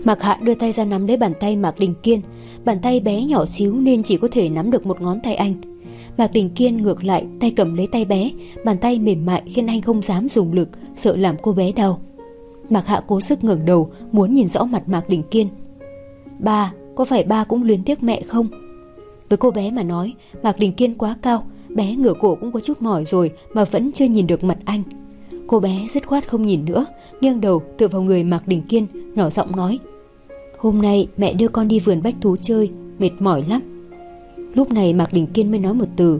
Mạc Hạ đưa tay ra nắm lấy bàn tay Mạc Đình Kiên. Bàn tay bé nhỏ xíu nên chỉ có thể nắm được một ngón tay anh. Mạc Đình Kiên ngược lại tay cầm lấy tay bé. Bàn tay mềm mại khiến anh không dám dùng lực, sợ làm cô bé đau. Mạc Hạ cố sức ngẩng đầu, muốn nhìn rõ mặt Mạc Đình Kiên. Ba, có phải ba cũng luyến tiếc mẹ không? Với cô bé mà nói, Mạc Đình Kiên quá cao, bé ngửa cổ cũng có chút mỏi rồi mà vẫn chưa nhìn được mặt anh. Cô bé dứt khoát không nhìn nữa, nghiêng đầu tựa vào người Mạc Đình Kiên, nhỏ giọng nói: Hôm nay mẹ đưa con đi vườn bách thú chơi, mệt mỏi lắm. Lúc này Mạc Đình Kiên mới nói một từ: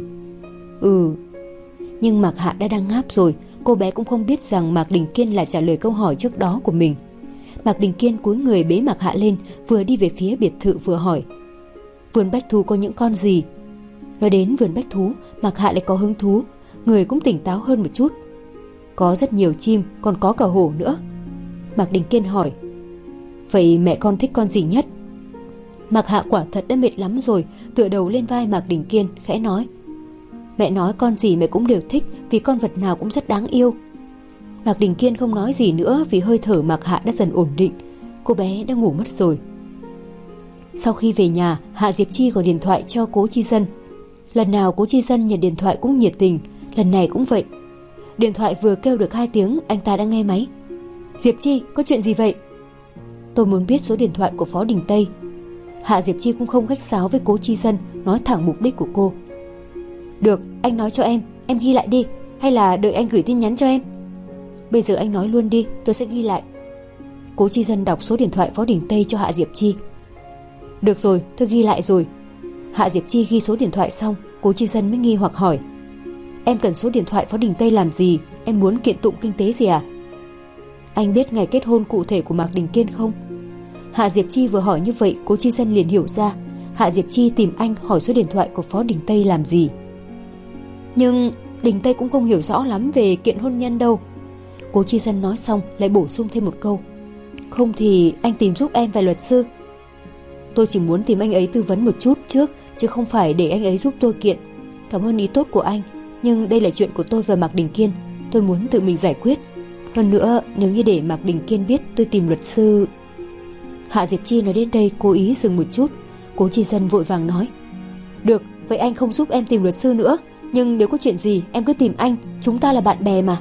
Nhưng Mạc Hạ đã đang ngáp rồi. Cô bé cũng không biết rằng Mạc Đình Kiên lại trả lời câu hỏi trước đó của mình. Mạc Đình Kiên cúi người bế Mạc Hạ lên, vừa đi về phía biệt thự vừa hỏi: Vườn bách thú có những con gì? Nói đến vườn bách thú, Mạc Hạ lại có hứng thú, người cũng tỉnh táo hơn một chút. Có rất nhiều chim, còn có cả hổ nữa. Mạc Đình Kiên hỏi: Vậy mẹ con thích con gì nhất? Mạc Hạ quả thật đã mệt lắm rồi, tựa đầu lên vai Mạc Đình Kiên, khẽ nói: Mẹ nói con gì mẹ cũng đều thích, vì con vật nào cũng rất đáng yêu. Mạc Đình Kiên không nói gì nữa vì hơi thở Mạc Hạ đã dần ổn định. Cô bé đã ngủ mất rồi. Sau khi về nhà, Hạ Diệp Chi gọi điện thoại cho Cố Chi Dân. Lần nào Cố Chi Dân nhận điện thoại cũng nhiệt tình, lần này cũng vậy. Điện thoại vừa kêu được 2 tiếng, anh ta đã nghe máy. Diệp Chi, có chuyện gì vậy? Tôi muốn biết số điện thoại của Phó Đình Tây. Hạ Diệp Chi cũng không khách sáo với Cố Chi Dân, nói thẳng mục đích của cô. Được, anh nói cho em ghi lại đi, hay là đợi anh gửi tin nhắn cho em? Bây giờ anh nói luôn đi, tôi sẽ ghi lại. Cố Chi Dân đọc số điện thoại Phó Đình Tây cho Hạ Diệp Chi. Được rồi, tôi ghi lại rồi. Hạ Diệp Chi ghi số điện thoại xong, Cố Chi Dân mới nghi hoặc hỏi: Em cần số điện thoại Phó Đình Tây làm gì? Em muốn kiện tụng kinh tế gì à? Anh biết ngày kết hôn cụ thể của Mạc Đình Kiên không? Hạ Diệp Chi vừa hỏi như vậy, Cố Chi Dân liền hiểu ra Hạ Diệp Chi tìm anh hỏi số điện thoại của Phó Đình Tây làm gì. Nhưng Đình Tây cũng không hiểu rõ lắm về kiện hôn nhân đâu. Cố Chi Dân nói xong lại bổ sung thêm một câu: Không thì anh tìm giúp em vài luật sư. Tôi chỉ muốn tìm anh ấy tư vấn một chút trước, chứ không phải để anh ấy giúp tôi kiện. Cảm ơn ý tốt của anh, nhưng đây là chuyện của tôi và Mạc Đình Kiên, tôi muốn tự mình giải quyết. Hơn nữa, nếu như để Mạc Đình Kiên biết tôi tìm luật sư... Hạ Diệp Chi nói đến đây cố ý dừng một chút. Cố Chi Dân vội vàng nói: Được, vậy anh không giúp em tìm luật sư nữa, nhưng nếu có chuyện gì em cứ tìm anh, chúng ta là bạn bè mà.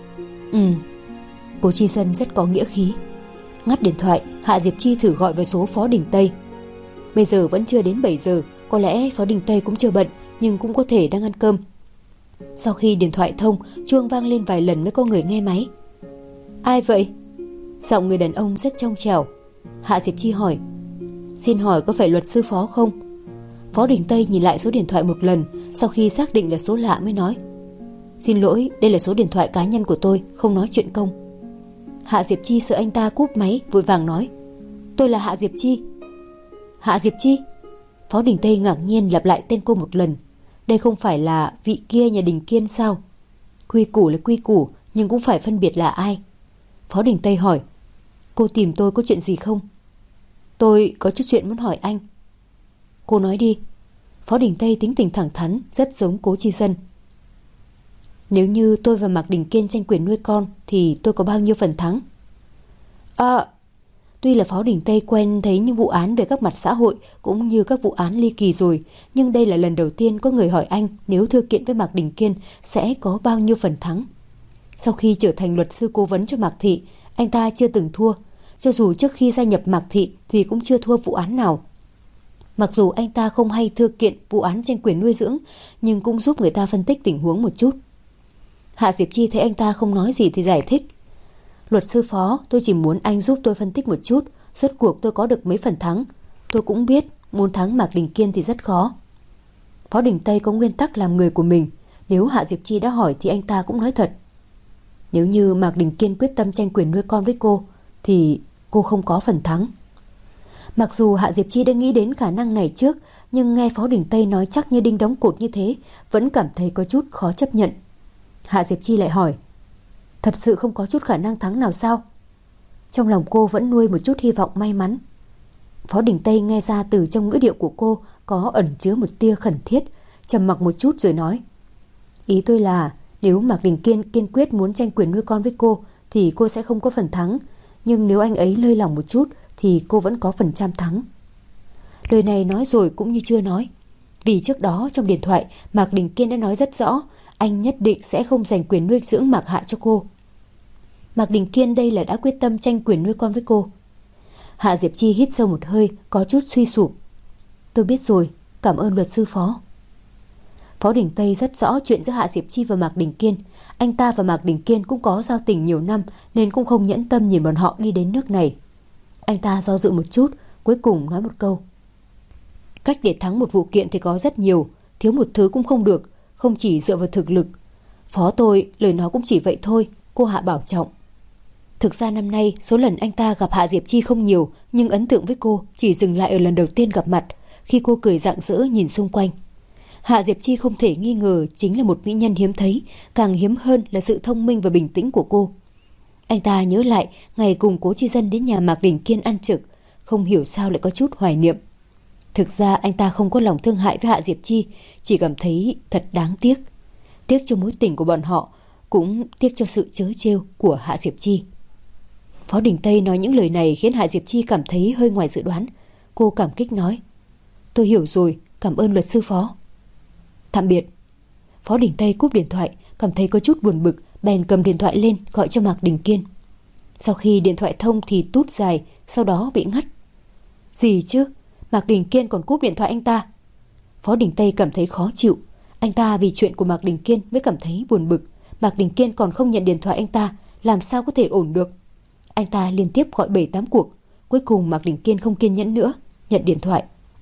Cố Chi Dân rất có nghĩa khí. Ngắt điện thoại, Hạ Diệp Chi thử gọi vào số Phó Đình Tây. Bây giờ vẫn chưa đến 7 giờ, có lẽ Phó Đình Tây cũng chưa bận, nhưng cũng có thể đang ăn cơm. Sau khi điện thoại thông, chuông vang lên vài lần mới có người nghe máy. Ai vậy? Giọng người đàn ông rất trong trẻo. Hạ Diệp Chi hỏi: Xin hỏi có phải luật sư Phó không? Phó Đình Tây nhìn lại số điện thoại một lần, sau khi xác định là số lạ mới nói: Xin lỗi, đây là số điện thoại cá nhân của tôi, không nói chuyện công. Hạ Diệp Chi sợ anh ta cúp máy, vội vàng nói: Tôi là Hạ Diệp Chi. Hạ Diệp Chi? Phó Đình Tây ngạc nhiên lặp lại tên cô một lần. Đây không phải là vị kia nhà Đình Kiên sao? Quy củ là quy củ, nhưng cũng phải phân biệt là ai. Phó Đình Tây hỏi: Cô tìm tôi có chuyện gì không? Tôi có chút chuyện muốn hỏi anh. Cô nói đi. Phó Đình Tây tính tình thẳng thắn, rất giống Cố Chi Dân. Nếu như tôi và Mạc Đình Kiên tranh quyền nuôi con thì tôi có bao nhiêu phần thắng? Tuy là Phó Đình Tây quen thấy những vụ án về các mặt xã hội cũng như các vụ án ly kỳ rồi, nhưng đây là lần đầu tiên có người hỏi anh nếu thư kiện với Mạc Đình Kiên sẽ có bao nhiêu phần thắng. Sau khi trở thành luật sư cố vấn cho Mạc Thị, anh ta chưa từng thua. Cho dù trước khi gia nhập Mạc Thị thì cũng chưa thua vụ án nào. Mặc dù anh ta không hay thư kiện vụ án tranh quyền nuôi dưỡng, nhưng cũng giúp người ta phân tích tình huống một chút. Hạ Diệp Chi thấy anh ta không nói gì thì giải thích: Luật sư Phó, tôi chỉ muốn anh giúp tôi phân tích một chút, rốt cuộc tôi có được mấy phần thắng. Tôi cũng biết muốn thắng Mạc Đình Kiên thì rất khó. Phó Đình Tây có nguyên tắc làm người của mình. Nếu Hạ Diệp Chi đã hỏi thì anh ta cũng nói thật. Nếu như Mạc Đình Kiên quyết tâm tranh quyền nuôi con với cô thì cô không có phần thắng. Mặc dù Hạ Diệp Chi đã nghĩ đến khả năng này trước, nhưng nghe Phó Đình Tây nói chắc như đinh đóng cột như thế, vẫn cảm thấy có chút khó chấp nhận. Hạ Diệp Chi lại hỏi: Thật sự không có chút khả năng thắng nào sao? Trong lòng cô vẫn nuôi một chút hy vọng may mắn. Phó Đình Tây nghe ra từ trong ngữ điệu của cô có ẩn chứa một tia khẩn thiết, trầm mặc một chút rồi nói: Ý tôi là nếu Mạc Đình Kiên kiên quyết muốn tranh quyền nuôi con với cô thì cô sẽ không có phần thắng. Nhưng nếu anh ấy lơi lỏng một chút thì cô vẫn có phần trăm thắng. Lời này nói rồi cũng như chưa nói. Vì trước đó trong điện thoại Mạc Đình Kiên đã nói rất rõ anh nhất định sẽ không giành quyền nuôi dưỡng Mạc Hạ cho cô. Mạc Đình Kiên đây là đã quyết tâm tranh quyền nuôi con với cô. Hạ Diệp Chi hít sâu một hơi, có chút suy sụp. Tôi biết rồi, cảm ơn luật sư Phó. Phó Đình Tây rất rõ chuyện giữa Hạ Diệp Chi và Mạc Đình Kiên. Anh ta và Mạc Đình Kiên cũng có giao tình nhiều năm nên cũng không nhẫn tâm nhìn bọn họ đi đến nước này. Anh ta do dự một chút, cuối cùng nói một câu. Cách để thắng một vụ kiện thì có rất nhiều, thiếu một thứ cũng không được, không chỉ dựa vào thực lực. Phó tôi, lời nói cũng chỉ vậy thôi, cô Hạ bảo trọng. Thực ra năm nay số lần anh ta gặp Hạ Diệp Chi không nhiều, nhưng ấn tượng với cô chỉ dừng lại ở lần đầu tiên gặp mặt, khi cô cười rạng rỡ nhìn xung quanh. Hạ Diệp Chi không thể nghi ngờ chính là một mỹ nhân hiếm thấy, càng hiếm hơn là sự thông minh và bình tĩnh của cô. Anh ta nhớ lại ngày cùng Cố Chi Dân đến nhà Mạc Đình Kiên ăn trực, không hiểu sao lại có chút hoài niệm. Thực ra anh ta không có lòng thương hại với Hạ Diệp Chi, chỉ cảm thấy thật đáng tiếc. Tiếc cho mối tình của bọn họ, cũng tiếc cho sự trớ trêu của Hạ Diệp Chi. Phó Đình Tây nói những lời này khiến Hạ Diệp Chi cảm thấy hơi ngoài dự đoán. Cô cảm kích nói, tôi hiểu rồi, cảm ơn luật sư Phó. Tạm biệt. Phó Đình Tây cúp điện thoại, cảm thấy có chút buồn bực, bèn cầm điện thoại lên gọi cho Mạc Đình Kiên. Sau khi điện thoại thông thì tút dài, sau đó bị ngắt. Gì chứ? Mạc Đình Kiên còn cúp điện thoại anh ta. Phó Đình Tây cảm thấy khó chịu. Anh ta vì chuyện của Mạc Đình Kiên mới cảm thấy buồn bực. Mạc Đình Kiên còn không nhận điện thoại anh ta, làm sao có thể ổn được. Anh ta liên tiếp gọi 7-8 cuộc. Cuối cùng Mạc Đình Kiên không kiên nhẫn nữa, nhận điện thoại.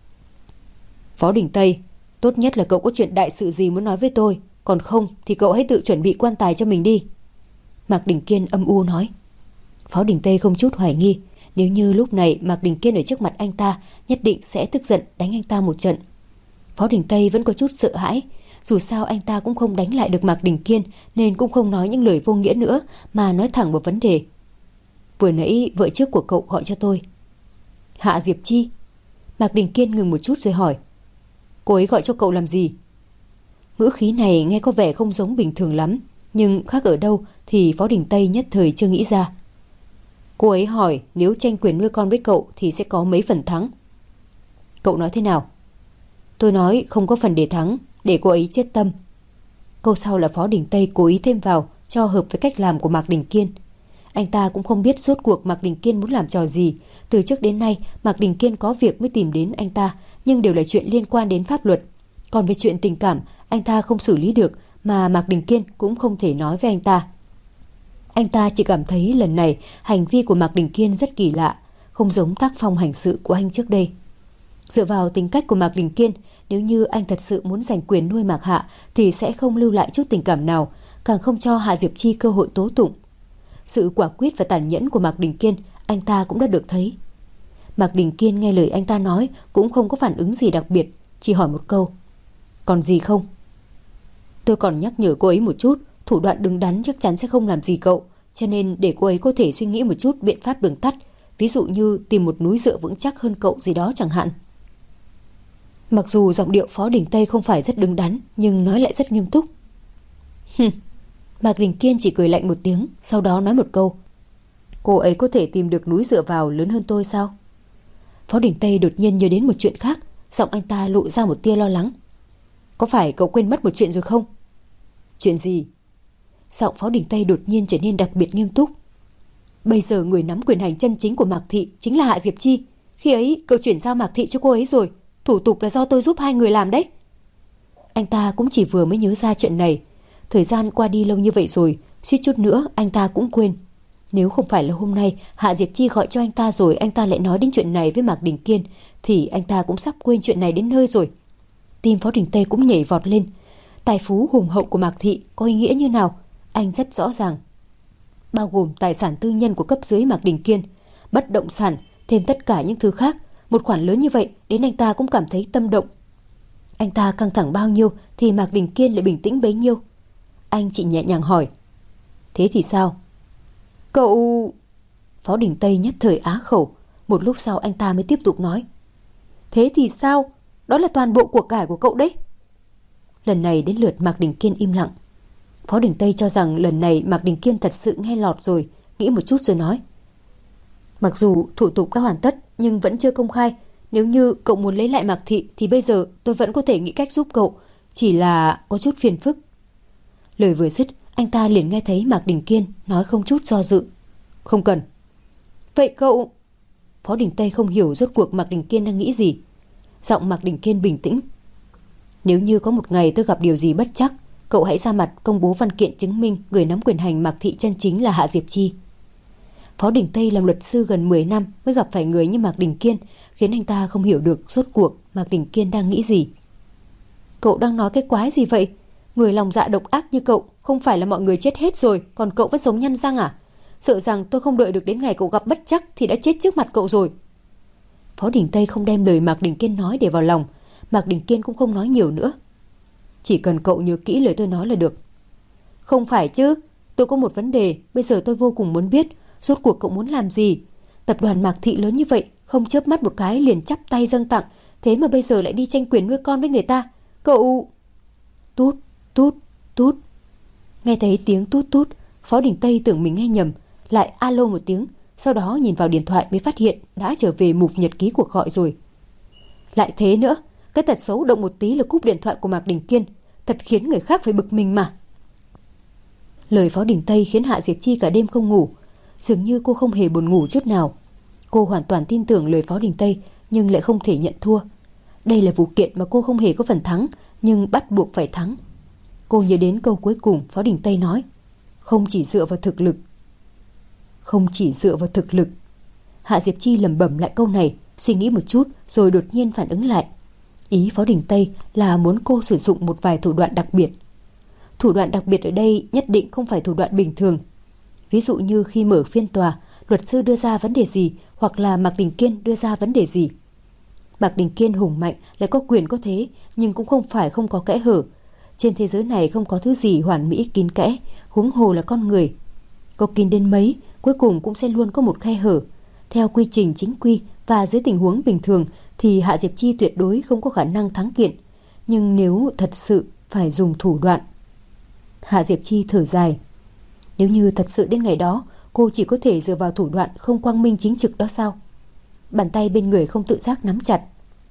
Phó Đình Tây, tốt nhất là cậu có chuyện đại sự gì muốn nói với tôi, còn không thì cậu hãy tự chuẩn bị quan tài cho mình đi. Mạc Đình Kiên âm u nói. Phó Đình Tây không chút hoài nghi, nếu như lúc này Mạc Đình Kiên ở trước mặt anh ta, nhất định sẽ tức giận đánh anh ta một trận. Phó Đình Tây vẫn có chút sợ hãi, dù sao anh ta cũng không đánh lại được Mạc Đình Kiên, nên cũng không nói những lời vô nghĩa nữa mà nói thẳng vào vấn đề. Vừa nãy vợ trước của cậu gọi cho tôi. Hạ Diệp Chi? Mạc Đình Kiên ngừng một chút rồi hỏi. Cô ấy gọi cho cậu làm gì? Ngữ khí này nghe có vẻ không giống bình thường lắm, nhưng khác ở đâu thì Phó Đình Tây nhất thời chưa nghĩ ra. Cô ấy hỏi nếu tranh quyền nuôi con với cậu thì sẽ có mấy phần thắng. Cậu nói thế nào? Tôi nói không có phần để thắng, để cô ấy chết tâm. Câu sau là Phó Đình Tây cố ý thêm vào cho hợp với cách làm của Mạc Đình Kiên. Anh ta cũng không biết rốt cuộc Mạc Đình Kiên muốn làm trò gì. Từ trước đến nay Mạc Đình Kiên có việc mới tìm đến anh ta, nhưng đều là chuyện liên quan đến pháp luật. Còn về chuyện tình cảm anh ta không xử lý được, mà Mạc Đình Kiên cũng không thể nói với anh ta. Anh ta chỉ cảm thấy lần này hành vi của Mạc Đình Kiên rất kỳ lạ, không giống tác phong hành sự của anh trước đây. Dựa vào tính cách của Mạc Đình Kiên, nếu như anh thật sự muốn giành quyền nuôi Mạc Hạ thì sẽ không lưu lại chút tình cảm nào, càng không cho Hạ Diệp Chi cơ hội tố tụng. Sự quả quyết và tàn nhẫn của Mạc Đình Kiên anh ta cũng đã được thấy. Mạc Đình Kiên nghe lời anh ta nói cũng không có phản ứng gì đặc biệt, chỉ hỏi một câu. Còn gì không? Tôi còn nhắc nhở cô ấy một chút, thủ đoạn đứng đắn chắc chắn sẽ không làm gì cậu, cho nên để cô ấy có thể suy nghĩ một chút biện pháp đường tắt, ví dụ như tìm một núi dựa vững chắc hơn cậu gì đó chẳng hạn. Mặc dù giọng điệu Phó Đình Tây không phải rất đứng đắn, nhưng nói lại rất nghiêm túc. Mạc Đình Kiên chỉ cười lạnh một tiếng, sau đó nói một câu. Cô ấy có thể tìm được núi dựa vào lớn hơn tôi sao? Phó Đình Tây đột nhiên nhớ đến một chuyện khác, giọng anh ta lộ ra một tia lo lắng. Có phải cậu quên mất một chuyện rồi không? Chuyện gì? Giọng Phó Đình Tây đột nhiên trở nên đặc biệt nghiêm túc. Bây giờ người nắm quyền hành chân chính của Mạc Thị chính là Hạ Diệp Chi. Khi ấy cậu chuyển giao Mạc Thị cho cô ấy rồi, thủ tục là do tôi giúp hai người làm đấy. Anh ta cũng chỉ vừa mới nhớ ra chuyện này. Thời gian qua đi lâu như vậy rồi, suýt chút nữa anh ta cũng quên. Nếu không phải là hôm nay Hạ Diệp Chi gọi cho anh ta rồi anh ta lại nói đến chuyện này với Mạc Đình Kiên, thì anh ta cũng sắp quên chuyện này đến nơi rồi. Tim Phó Đình Tây cũng nhảy vọt lên. Tài phú hùng hậu của Mạc Thị có ý nghĩa như nào, anh rất rõ ràng. Bao gồm tài sản tư nhân của cấp dưới Mạc Đình Kiên, bất động sản, thêm tất cả những thứ khác. Một khoản lớn như vậy đến anh ta cũng cảm thấy tâm động. Anh ta căng thẳng bao nhiêu thì Mạc Đình Kiên lại bình tĩnh bấy nhiêu. Anh chỉ nhẹ nhàng hỏi. Thế thì sao? Cậu... Phó Đình Tây nhất thời á khẩu. Một lúc sau anh ta mới tiếp tục nói. Thế thì sao? Đó là toàn bộ của cải của cậu đấy. Lần này đến lượt Mạc Đình Kiên im lặng. Phó Đình Tây cho rằng lần này Mạc Đình Kiên thật sự nghe lọt rồi, nghĩ một chút rồi nói. Mặc dù thủ tục đã hoàn tất nhưng vẫn chưa công khai. Nếu như cậu muốn lấy lại Mạc Thị thì bây giờ tôi vẫn có thể nghĩ cách giúp cậu. Chỉ là có chút phiền phức. Lời vừa dứt, anh ta liền nghe thấy Mạc Đình Kiên nói không chút do dự. Không cần. Vậy cậu... Phó Đình Tây không hiểu rốt cuộc Mạc Đình Kiên đang nghĩ gì. Giọng Mạc Đình Kiên bình tĩnh. Nếu như có một ngày tôi gặp điều gì bất trắc, cậu hãy ra mặt công bố văn kiện chứng minh người nắm quyền hành Mạc Thị chân chính là Hạ Diệp Chi. Phó Đình Tây làm luật sư gần 10 năm mới gặp phải người như Mạc Đình Kiên, khiến anh ta không hiểu được rốt cuộc Mạc Đình Kiên đang nghĩ gì. Cậu đang nói cái quái gì vậy? Người lòng dạ độc ác như cậu không phải là mọi người chết hết rồi, còn cậu vẫn sống nhăn răng à? Sợ rằng tôi không đợi được đến ngày cậu gặp bất trắc thì đã chết trước mặt cậu rồi. Phó Đình Tây không đem lời Mạc Đình Kiên nói để vào lòng. Mạc Đình Kiên cũng không nói nhiều nữa. Chỉ cần cậu nhớ kỹ lời tôi nói là được. Không phải chứ, tôi có một vấn đề, bây giờ tôi vô cùng muốn biết, rốt cuộc cậu muốn làm gì? Tập đoàn Mạc Thị lớn như vậy, không chớp mắt một cái liền chắp tay dâng tặng, thế mà bây giờ lại đi tranh quyền nuôi con với người ta. Cậu... Tút, tút, tút. Nghe thấy tiếng tút tút, Phó Đình Tây tưởng mình nghe nhầm, lại alo một tiếng, sau đó nhìn vào điện thoại mới phát hiện đã trở về mục nhật ký cuộc gọi rồi. Lại thế nữa, cái tật xấu động một tí là cúp điện thoại của Mạc Đình Kiên, thật khiến người khác phải bực mình mà. Lời Phó Đình Tây khiến Hạ Diệp Chi cả đêm không ngủ, dường như cô không hề buồn ngủ chút nào. Cô hoàn toàn tin tưởng lời Phó Đình Tây nhưng lại không thể nhận thua. Đây là vụ kiện mà cô không hề có phần thắng, nhưng bắt buộc phải thắng. Cô nhớ đến câu cuối cùng Phó Đình Tây nói, không chỉ dựa vào thực lực. Không chỉ dựa vào thực lực. Hạ Diệp Chi lẩm bẩm lại câu này, suy nghĩ một chút rồi đột nhiên phản ứng lại. Ý Phó Đình Tây là muốn cô sử dụng một vài thủ đoạn đặc biệt. Thủ đoạn đặc biệt ở đây nhất định không phải thủ đoạn bình thường. Ví dụ như khi mở phiên tòa, luật sư đưa ra vấn đề gì hoặc là Mạc Đình Kiên đưa ra vấn đề gì. Mạc Đình Kiên hùng mạnh lại có quyền có thế, nhưng cũng không phải không có kẽ hở. Trên thế giới này không có thứ gì hoàn mỹ kín kẽ, huống hồ là con người. Có kín đến mấy, cuối cùng cũng sẽ luôn có một khe hở. Theo quy trình chính quy và dưới tình huống bình thường thì Hạ Diệp Chi tuyệt đối không có khả năng thắng kiện. Nhưng nếu thật sự phải dùng thủ đoạn... Hạ Diệp Chi thở dài. Nếu như thật sự đến ngày đó, cô chỉ có thể dựa vào thủ đoạn không quang minh chính trực đó sao? Bàn tay bên người không tự giác nắm chặt.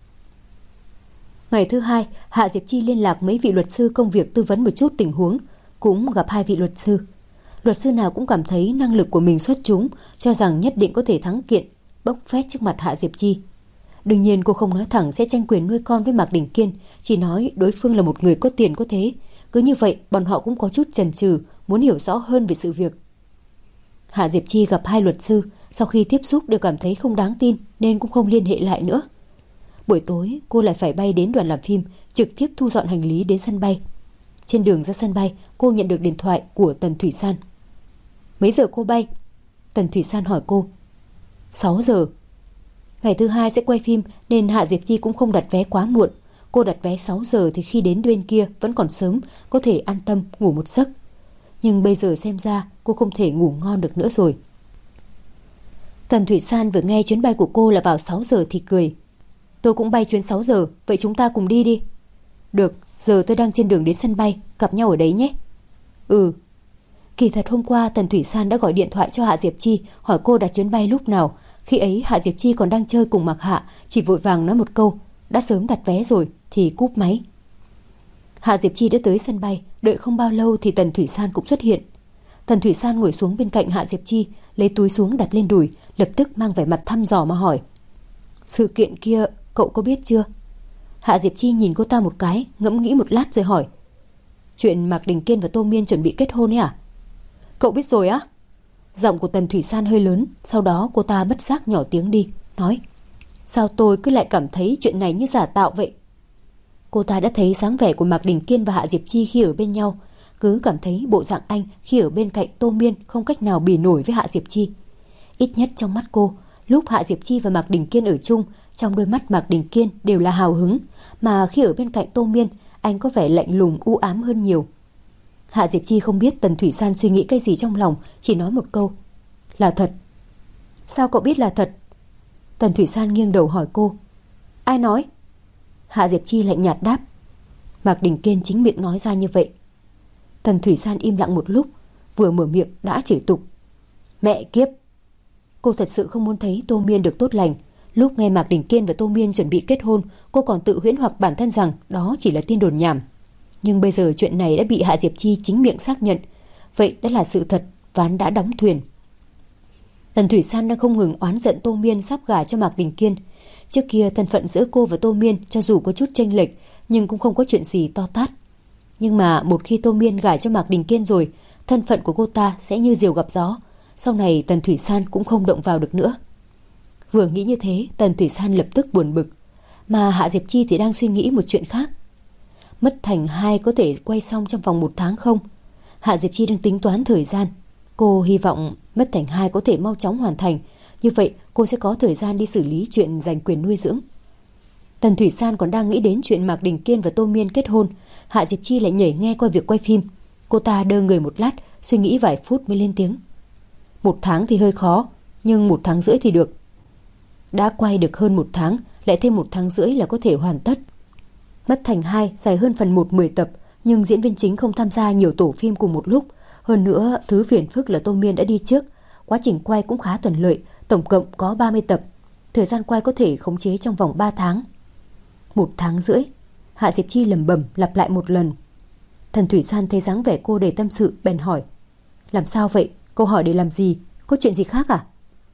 Ngày thứ hai, Hạ Diệp Chi liên lạc mấy vị luật sư công việc tư vấn một chút tình huống, cũng gặp hai vị luật sư. Luật sư nào cũng cảm thấy năng lực của mình xuất chúng, cho rằng nhất định có thể thắng kiện, bốc phét trước mặt Hạ Diệp Chi. Đương nhiên cô không nói thẳng sẽ tranh quyền nuôi con với Mạc Đình Kiên, chỉ nói đối phương là một người có tiền có thế. Cứ như vậy, bọn họ cũng có chút chần chừ, muốn hiểu rõ hơn về sự việc. Hạ Diệp Chi gặp hai luật sư, sau khi tiếp xúc đều cảm thấy không đáng tin nên cũng không liên hệ lại nữa. Buổi tối, cô lại phải bay đến đoàn làm phim, trực tiếp thu dọn hành lý đến sân bay. Trên đường ra sân bay, cô nhận được điện thoại của Tần Thủy San. Mấy giờ cô bay? Tần Thủy San hỏi cô. 6 giờ. Ngày thứ hai sẽ quay phim nên Hạ Diệp Chi cũng không đặt vé quá muộn. Cô đặt vé 6 giờ thì khi đến bên kia vẫn còn sớm, có thể an tâm ngủ một giấc. Nhưng bây giờ xem ra cô không thể ngủ ngon được nữa rồi. Tần Thủy San vừa nghe chuyến bay của cô là vào 6 giờ thì cười. Tôi cũng bay chuyến 6 giờ, vậy chúng ta cùng đi đi. Được, giờ tôi đang trên đường đến sân bay, gặp nhau ở đấy nhé. Ừ. Kỳ thật hôm qua Tần Thủy San đã gọi điện thoại cho Hạ Diệp Chi hỏi cô đặt chuyến bay lúc nào. Khi ấy Hạ Diệp Chi còn đang chơi cùng Mạc Hạ, chỉ vội vàng nói một câu, đã sớm đặt vé rồi, thì cúp máy. Hạ Diệp Chi đã tới sân bay, đợi không bao lâu thì Tần Thủy San cũng xuất hiện. Tần Thủy San ngồi xuống bên cạnh Hạ Diệp Chi, lấy túi xuống đặt lên đùi, lập tức mang vẻ mặt thăm dò mà hỏi. Sự kiện kia cậu có biết chưa? Hạ Diệp Chi nhìn cô ta một cái, ngẫm nghĩ một lát rồi hỏi. Chuyện Mạc Đình Kiên và Tô Miên chuẩn bị kết hôn ấy à? Cậu biết rồi á? Giọng của Tần Thủy San hơi lớn, sau đó cô ta bất giác nhỏ tiếng đi, nói. Sao tôi cứ lại cảm thấy chuyện này như giả tạo vậy? Cô ta đã thấy dáng vẻ của Mạc Đình Kiên và Hạ Diệp Chi khi ở bên nhau, cứ cảm thấy bộ dạng anh khi ở bên cạnh Tô Miên không cách nào bì nổi với Hạ Diệp Chi. Ít nhất trong mắt cô, lúc Hạ Diệp Chi và Mạc Đình Kiên ở chung, trong đôi mắt Mạc Đình Kiên đều là hào hứng, mà khi ở bên cạnh Tô Miên, anh có vẻ lạnh lùng u ám hơn nhiều. Hạ Diệp Chi không biết Tần Thủy San suy nghĩ cái gì trong lòng, chỉ nói một câu. Là thật. Sao cậu biết là thật? Tần Thủy San nghiêng đầu hỏi cô. Ai nói? Hạ Diệp Chi lạnh nhạt đáp. Mạc Đình Kiên chính miệng nói ra như vậy. Tần Thủy San im lặng một lúc, vừa mở miệng đã chửi tục. Mẹ kiếp! Cô thật sự không muốn thấy Tô Miên được tốt lành. Lúc nghe Mạc Đình Kiên và Tô Miên chuẩn bị kết hôn, cô còn tự huyễn hoặc bản thân rằng đó chỉ là tin đồn nhảm. Nhưng bây giờ chuyện này đã bị Hạ Diệp Chi chính miệng xác nhận. Vậy đã là sự thật, ván đã đóng thuyền. Tần Thủy San đang không ngừng oán giận Tô Miên sắp gả cho Mạc Đình Kiên. Trước kia thân phận giữa cô và Tô Miên cho dù có chút chênh lệch nhưng cũng không có chuyện gì to tát. Nhưng mà một khi Tô Miên gả cho Mạc Đình Kiên rồi, thân phận của cô ta sẽ như diều gặp gió. Sau này Tần Thủy San cũng không động vào được nữa. Vừa nghĩ như thế, Tần Thủy San lập tức buồn bực. Mà Hạ Diệp Chi thì đang suy nghĩ một chuyện khác. Mất Thành 2 có thể quay xong trong vòng 1 tháng không? Hạ Diệp Chi đang tính toán thời gian. Cô hy vọng Mất Thành 2 có thể mau chóng hoàn thành. Như vậy cô sẽ có thời gian đi xử lý chuyện giành quyền nuôi dưỡng. Tần Thủy San còn đang nghĩ đến chuyện Mạc Đình Kiên và Tô Miên kết hôn. Hạ Diệp Chi lại nhảy nghe qua việc quay phim. Cô ta đơ người một lát, suy nghĩ vài phút mới lên tiếng. 1 tháng thì hơi khó, nhưng 1 tháng rưỡi thì được. Đã quay được hơn 1 tháng, lại thêm 1 tháng rưỡi là có thể hoàn tất. Mất Thành 2 dài hơn phần 1 10 tập, nhưng diễn viên chính không tham gia nhiều tổ phim cùng một lúc. Hơn nữa, thứ phiền phức là Tô Miên đã đi trước. Quá trình quay cũng khá thuận lợi, tổng cộng có 30 tập. Thời gian quay có thể khống chế trong vòng 3 tháng. 1 tháng rưỡi, Hạ Diệp Chi lẩm bẩm lặp lại một lần. Tần Thủy San thấy dáng vẻ cô đầy tâm sự, bèn hỏi. Làm sao vậy? Câu hỏi để làm gì? Có chuyện gì khác à?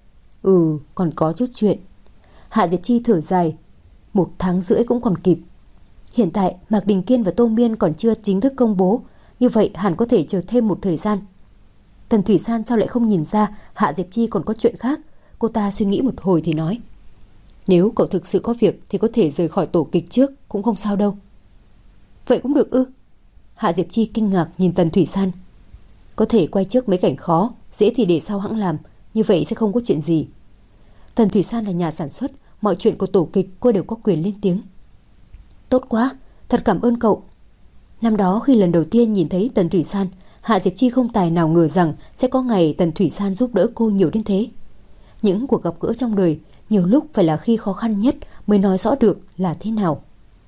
Còn có chút chuyện. Hạ Diệp Chi thở dài. 1 tháng rưỡi cũng còn kịp. Hiện tại Mạc Đình Kiên và Tô Miên còn chưa chính thức công bố, như vậy hẳn có thể chờ thêm một thời gian. Tần Thủy San sao lại không nhìn ra Hạ Diệp Chi còn có chuyện khác? Cô ta suy nghĩ một hồi thì nói. Nếu cậu thực sự có việc thì có thể rời khỏi tổ kịch trước, cũng không sao đâu. Vậy cũng được ư? Hạ Diệp Chi kinh ngạc nhìn Tần Thủy San. Có thể quay trước mấy cảnh khó, dễ thì để sau hãng làm, như vậy sẽ không có chuyện gì. Tần Thủy San là nhà sản xuất, mọi chuyện của tổ kịch cô đều có quyền lên tiếng. Tốt quá, thật cảm ơn cậu. Năm đó khi lần đầu tiên nhìn thấy Tần Thủy San, Hạ Diệp Chi không tài nào ngờ rằng sẽ có ngày Tần Thủy San giúp đỡ cô nhiều đến thế. Những cuộc gặp gỡ trong đời nhiều lúc phải là khi khó khăn nhất mới nói rõ được là thế nào.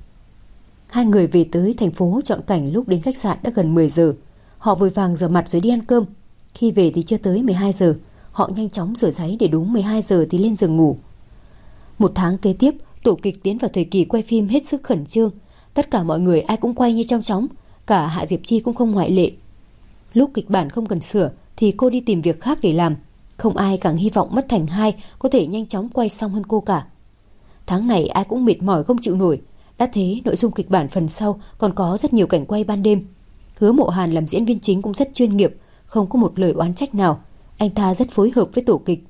Hai người về tới thành phố chọn cảnh, lúc đến khách sạn đã gần 10 giờ. Họ vội vàng rửa mặt rồi đi ăn cơm. Khi về thì chưa tới 12 giờ. Họ nhanh chóng rửa ráy để đúng 12 giờ thì lên giường ngủ. 1 tháng kế tiếp, tổ kịch tiến vào thời kỳ quay phim hết sức khẩn trương. Tất cả mọi người ai cũng quay như trong chóng. Cả Hạ Diệp Chi cũng không ngoại lệ. Lúc kịch bản không cần sửa thì cô đi tìm việc khác để làm. Không ai càng hy vọng Mất Thành 2 có thể nhanh chóng quay xong hơn cô cả. Tháng này ai cũng mệt mỏi không chịu nổi. Đã thế nội dung kịch bản phần sau còn có rất nhiều cảnh quay ban đêm. Hứa Mộ Hàn làm diễn viên chính cũng rất chuyên nghiệp, không có một lời oán trách nào. Anh ta rất phối hợp với tổ kịch.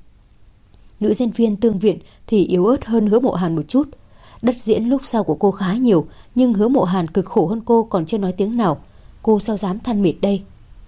Nữ diễn viên Tương Viện thì yếu ớt hơn Hứa Mộ Hàn một chút. Đất diễn lúc sau của cô khá nhiều, nhưng Hứa Mộ Hàn cực khổ hơn cô còn chưa nói tiếng nào. Cô sao dám than mệt đây?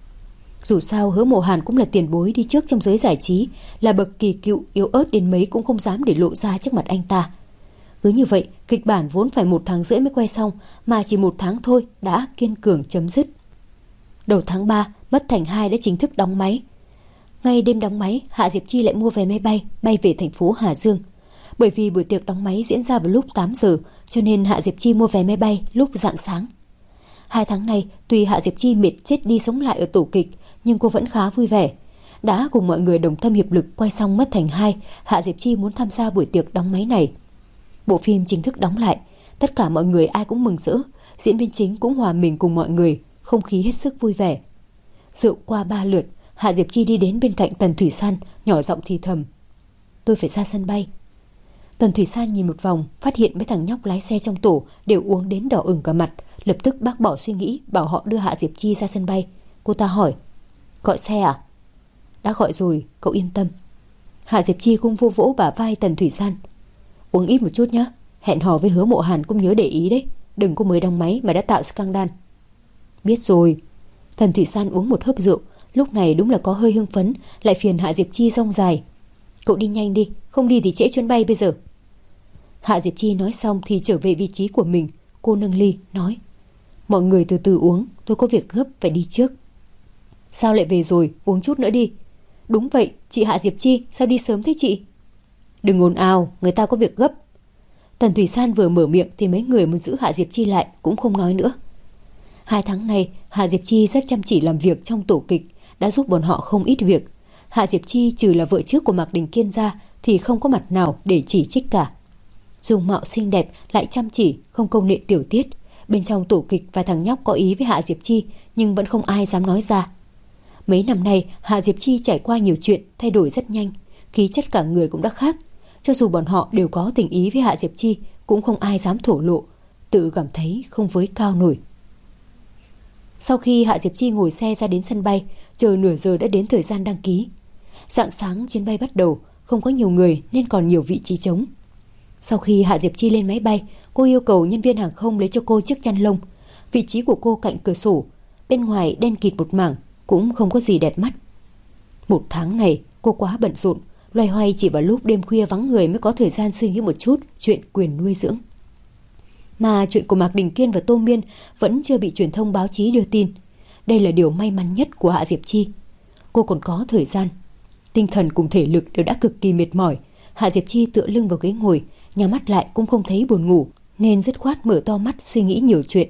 Dù sao Hứa Mộ Hàn cũng là tiền bối đi trước trong giới giải trí, là bậc kỳ cựu, yếu ớt đến mấy cũng không dám để lộ ra trước mặt anh ta. Cứ như vậy, kịch bản vốn phải 1 tháng rưỡi mới quay xong, mà chỉ 1 tháng thôi đã kiên cường chấm dứt. Đầu tháng 3, Mất Thành 2 đã chính thức đóng máy. Ngay đêm đóng máy, Hạ Diệp Chi lại mua vé máy bay về thành phố Hà Dương. Bởi vì buổi tiệc đóng máy diễn ra vào lúc 8 giờ, cho nên Hạ Diệp Chi mua vé máy bay lúc rạng sáng. 2 tháng này, tuy Hạ Diệp Chi mệt chết đi sống lại ở tổ kịch, nhưng cô vẫn khá vui vẻ. Đã cùng mọi người đồng tâm hiệp lực quay xong Mất Thành 2, Hạ Diệp Chi muốn tham gia buổi tiệc đóng máy này. Bộ phim chính thức đóng lại, tất cả mọi người ai cũng mừng rỡ, diễn viên chính cũng hòa mình cùng mọi người, không khí hết sức vui vẻ. Rượu qua 3 lượt, Hạ Diệp Chi đi đến bên cạnh Tần Thủy San, nhỏ giọng thì thầm. Tôi phải ra sân bay. Tần Thủy San nhìn một vòng, phát hiện mấy thằng nhóc lái xe trong tổ đều uống đến đỏ ửng cả mặt, lập tức bác bỏ suy nghĩ, bảo họ đưa Hạ Diệp Chi ra sân bay. Cô ta hỏi, gọi xe à? Đã gọi rồi, cậu yên tâm. Hạ Diệp Chi cũng vô vỗ bả vai Tần Thủy San. Uống ít một chút nhé, hẹn hò với Hứa Mộ Hàn cũng nhớ để ý đấy, đừng có mới đóng máy mà đã tạo scandal. Biết rồi. Tần Thủy San uống một hớp rượu, lúc này đúng là có hơi hưng phấn, lại phiền Hạ Diệp Chi rong dài. Cậu đi nhanh đi, không đi thì trễ chuyến bay bây giờ. Hạ Diệp Chi nói xong thì trở về vị trí của mình. Cô nâng ly, nói, mọi người từ từ uống, tôi có việc gấp phải đi trước. Sao lại về rồi, uống chút nữa đi. Đúng vậy, chị Hạ Diệp Chi, sao đi sớm thế chị? Đừng ồn ào, người ta có việc gấp. Tần Thủy San vừa mở miệng thì mấy người muốn giữ Hạ Diệp Chi lại cũng không nói nữa. 2 tháng này, Hạ Diệp Chi rất chăm chỉ làm việc trong tổ kịch, đã giúp bọn họ không ít việc. Hạ Diệp Chi trừ là vợ trước của Mạc Đình Kiên ra thì không có mặt nào để chỉ trích cả. Dung mạo xinh đẹp lại chăm chỉ, không câu nệ tiểu tiết. Bên trong tổ kịch và thằng nhóc có ý với Hạ Diệp Chi, nhưng vẫn không ai dám nói ra. Mấy năm nay Hạ Diệp Chi trải qua nhiều chuyện, thay đổi rất nhanh, khí chất cả người cũng đã khác. Cho dù bọn họ đều có tình ý với Hạ Diệp Chi, cũng không ai dám thổ lộ, tự cảm thấy không với cao nổi. Sau khi Hạ Diệp Chi ngồi xe ra đến sân bay, chờ nửa giờ đã đến thời gian đăng ký. Rạng sáng chuyến bay bắt đầu, không có nhiều người nên còn nhiều vị trí trống. Sau khi Hạ Diệp Chi lên máy bay, cô yêu cầu nhân viên hàng không lấy cho cô chiếc chăn lông. Vị trí của cô cạnh cửa sổ, bên ngoài đen kịt một mảng, cũng không có gì đẹp mắt. Một tháng này cô quá bận rộn, loay hoay chỉ vào lúc đêm khuya vắng người mới có thời gian suy nghĩ một chút chuyện quyền nuôi dưỡng. Mà chuyện của Mạc Đình Kiên và Tô Miên vẫn chưa bị truyền thông báo chí đưa tin. Đây là điều may mắn nhất của Hạ Diệp Chi. Cô còn có thời gian. Tinh thần cùng thể lực đều đã cực kỳ mệt mỏi. Hạ Diệp Chi tựa lưng vào ghế ngồi, nhắm mắt lại cũng không thấy buồn ngủ, nên dứt khoát mở to mắt suy nghĩ nhiều chuyện.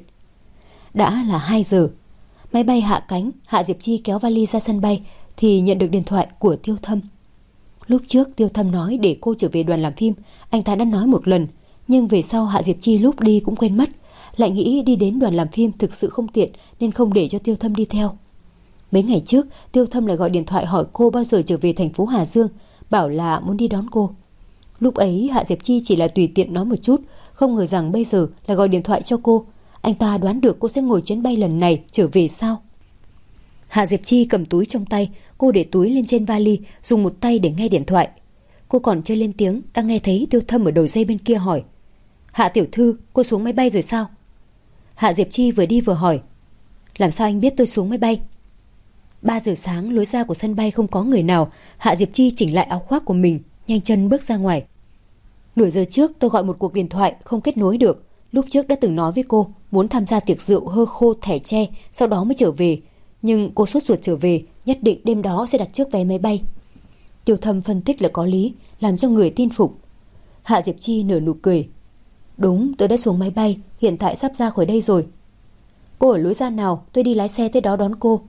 Đã là 2 giờ. Máy bay hạ cánh, Hạ Diệp Chi kéo vali ra sân bay thì nhận được điện thoại của Tiêu Thâm. Lúc trước Tiêu Thâm nói để cô trở về đoàn làm phim, anh ta đã nói một lần, nhưng về sau Hạ Diệp Chi lúc đi cũng quên mất, lại nghĩ đi đến đoàn làm phim thực sự không tiện nên không để cho Tiêu Thâm đi theo. Mấy ngày trước, Tiêu Thâm lại gọi điện thoại hỏi cô bao giờ trở về thành phố Hà Dương, bảo là muốn đi đón cô. Lúc ấy Hạ Diệp Chi chỉ là tùy tiện nói một chút, không ngờ rằng bây giờ là gọi điện thoại cho cô. Anh ta đoán được cô sẽ ngồi chuyến bay lần này trở về sao? Hạ Diệp Chi cầm túi trong tay, cô để túi lên trên vali, dùng một tay để nghe điện thoại. Cô còn chưa lên tiếng, đang nghe thấy Tiêu Thâm ở đầu dây bên kia hỏi: Hạ tiểu thư, cô xuống máy bay rồi sao? Hạ Diệp Chi vừa đi vừa hỏi: Làm sao anh biết tôi xuống máy bay? 3 giờ sáng lối ra của sân bay không có người nào. Hạ Diệp Chi chỉnh lại áo khoác của mình, nhanh chân bước ra ngoài. Nửa giờ trước tôi gọi một cuộc điện thoại không kết nối được. Lúc trước đã từng nói với cô muốn tham gia tiệc rượu hơ khô thẻ tre, sau đó mới trở về. Nhưng cô sốt ruột trở về, nhất định đêm đó sẽ đặt trước vé máy bay. Tiêu Thâm phân tích là có lý, làm cho người tin phục. Hạ Diệp Chi nở nụ cười: Đúng, tôi đã xuống máy bay, hiện tại sắp ra khỏi đây rồi. Cô ở lối ra nào, tôi đi lái xe tới đó đón cô.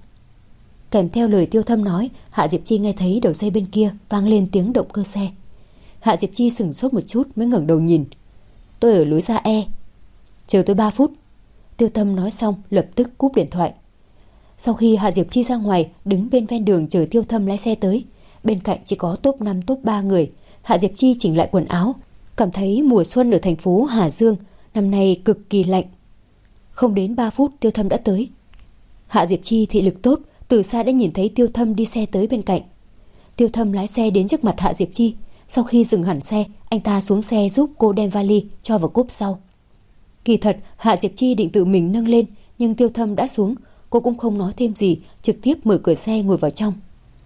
Kèm theo lời Tiêu Thâm nói, Hạ Diệp Chi nghe thấy đầu dây bên kia vang lên tiếng động cơ xe. Hạ Diệp Chi sửng sốt một chút mới ngẩng đầu nhìn. Tôi ở lối ra E. Chờ tôi 3 phút. Tiêu Thâm nói xong lập tức cúp điện thoại. Sau khi Hạ Diệp Chi ra ngoài, đứng bên ven đường chờ Tiêu Thâm lái xe tới. Bên cạnh chỉ có top 5 top 3 người. Hạ Diệp Chi chỉnh lại quần áo, cảm thấy mùa xuân ở thành phố Hà Dương năm nay cực kỳ lạnh. Không đến 3 phút Tiêu Thâm đã tới. Hạ Diệp Chi thị lực tốt, từ xa đã nhìn thấy Tiêu Thâm đi xe tới bên cạnh. Tiêu Thâm lái xe đến trước mặt Hạ Diệp Chi. Sau khi dừng hẳn xe, anh ta xuống xe giúp cô đem vali cho vào cốp sau. Kỳ thật Hạ Diệp Chi định tự mình nâng lên, nhưng Tiêu Thâm đã xuống. Cô cũng không nói thêm gì, trực tiếp mở cửa xe ngồi vào trong.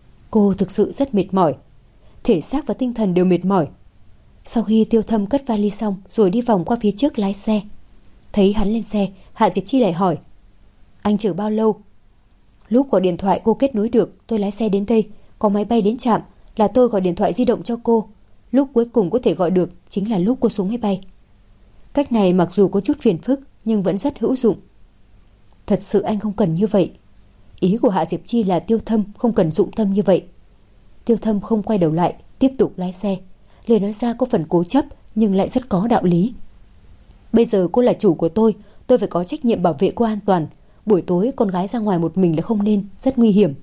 Cô thực sự rất mệt mỏi, thể xác và tinh thần đều mệt mỏi. Sau khi Tiêu Thâm cất vali xong rồi đi vòng qua phía trước lái xe. Thấy hắn lên xe, Hạ Diệp Chi lại hỏi: Anh chờ bao lâu? Lúc gọi điện thoại cô kết nối được, tôi lái xe đến đây. Có máy bay đến trạm là tôi gọi điện thoại di động cho cô. Lúc cuối cùng có thể gọi được chính là lúc cô xuống máy bay. Cách này mặc dù có chút phiền phức nhưng vẫn rất hữu dụng. Thật sự anh không cần như vậy. Ý của Hạ Diệp Chi là Tiêu Thâm không cần dụng tâm như vậy. Tiêu Thâm không quay đầu lại, tiếp tục lái xe. Lời nói ra có phần cố chấp nhưng lại rất có đạo lý. Bây giờ cô là chủ của tôi phải có trách nhiệm bảo vệ cô an toàn. Buổi tối con gái ra ngoài một mình là không nên, rất nguy hiểm.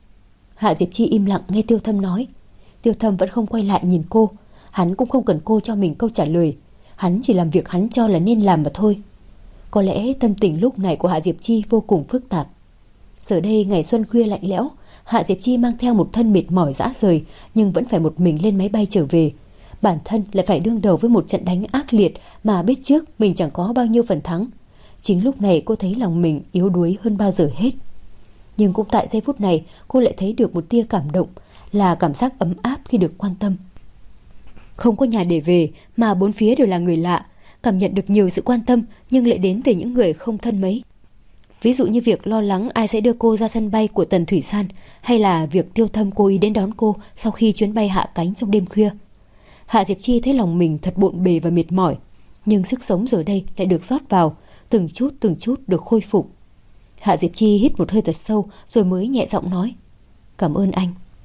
Hạ Diệp Chi im lặng nghe Tiêu Thâm nói. Tiêu Thâm vẫn không quay lại nhìn cô. Hắn cũng không cần cô cho mình câu trả lời. Hắn chỉ làm việc hắn cho là nên làm mà thôi. Có lẽ tâm tình lúc này của Hạ Diệp Chi vô cùng phức tạp. Giờ đây ngày xuân khuya lạnh lẽo, Hạ Diệp Chi mang theo một thân mệt mỏi rã rời, nhưng vẫn phải một mình lên máy bay trở về. Bản thân lại phải đương đầu với một trận đánh ác liệt mà biết trước mình chẳng có bao nhiêu phần thắng. Chính lúc này cô thấy lòng mình yếu đuối hơn bao giờ hết. Nhưng cũng tại giây phút này cô lại thấy được một tia cảm động, là cảm giác ấm áp khi được quan tâm. Không có nhà để về mà bốn phía đều là người lạ, cảm nhận được nhiều sự quan tâm nhưng lại đến từ những người không thân mấy. Ví dụ như việc lo lắng ai sẽ đưa cô ra sân bay của Tần Thủy San, hay là việc Tiêu Thâm cố ý đến đón cô sau khi chuyến bay hạ cánh trong đêm khuya. Hạ Diệp Chi thấy lòng mình thật bộn bề và mệt mỏi, nhưng sức sống giờ đây lại được rót vào, từng chút được khôi phục. Hạ Diệp Chi hít một hơi thật sâu rồi mới nhẹ giọng nói: Cảm ơn anh.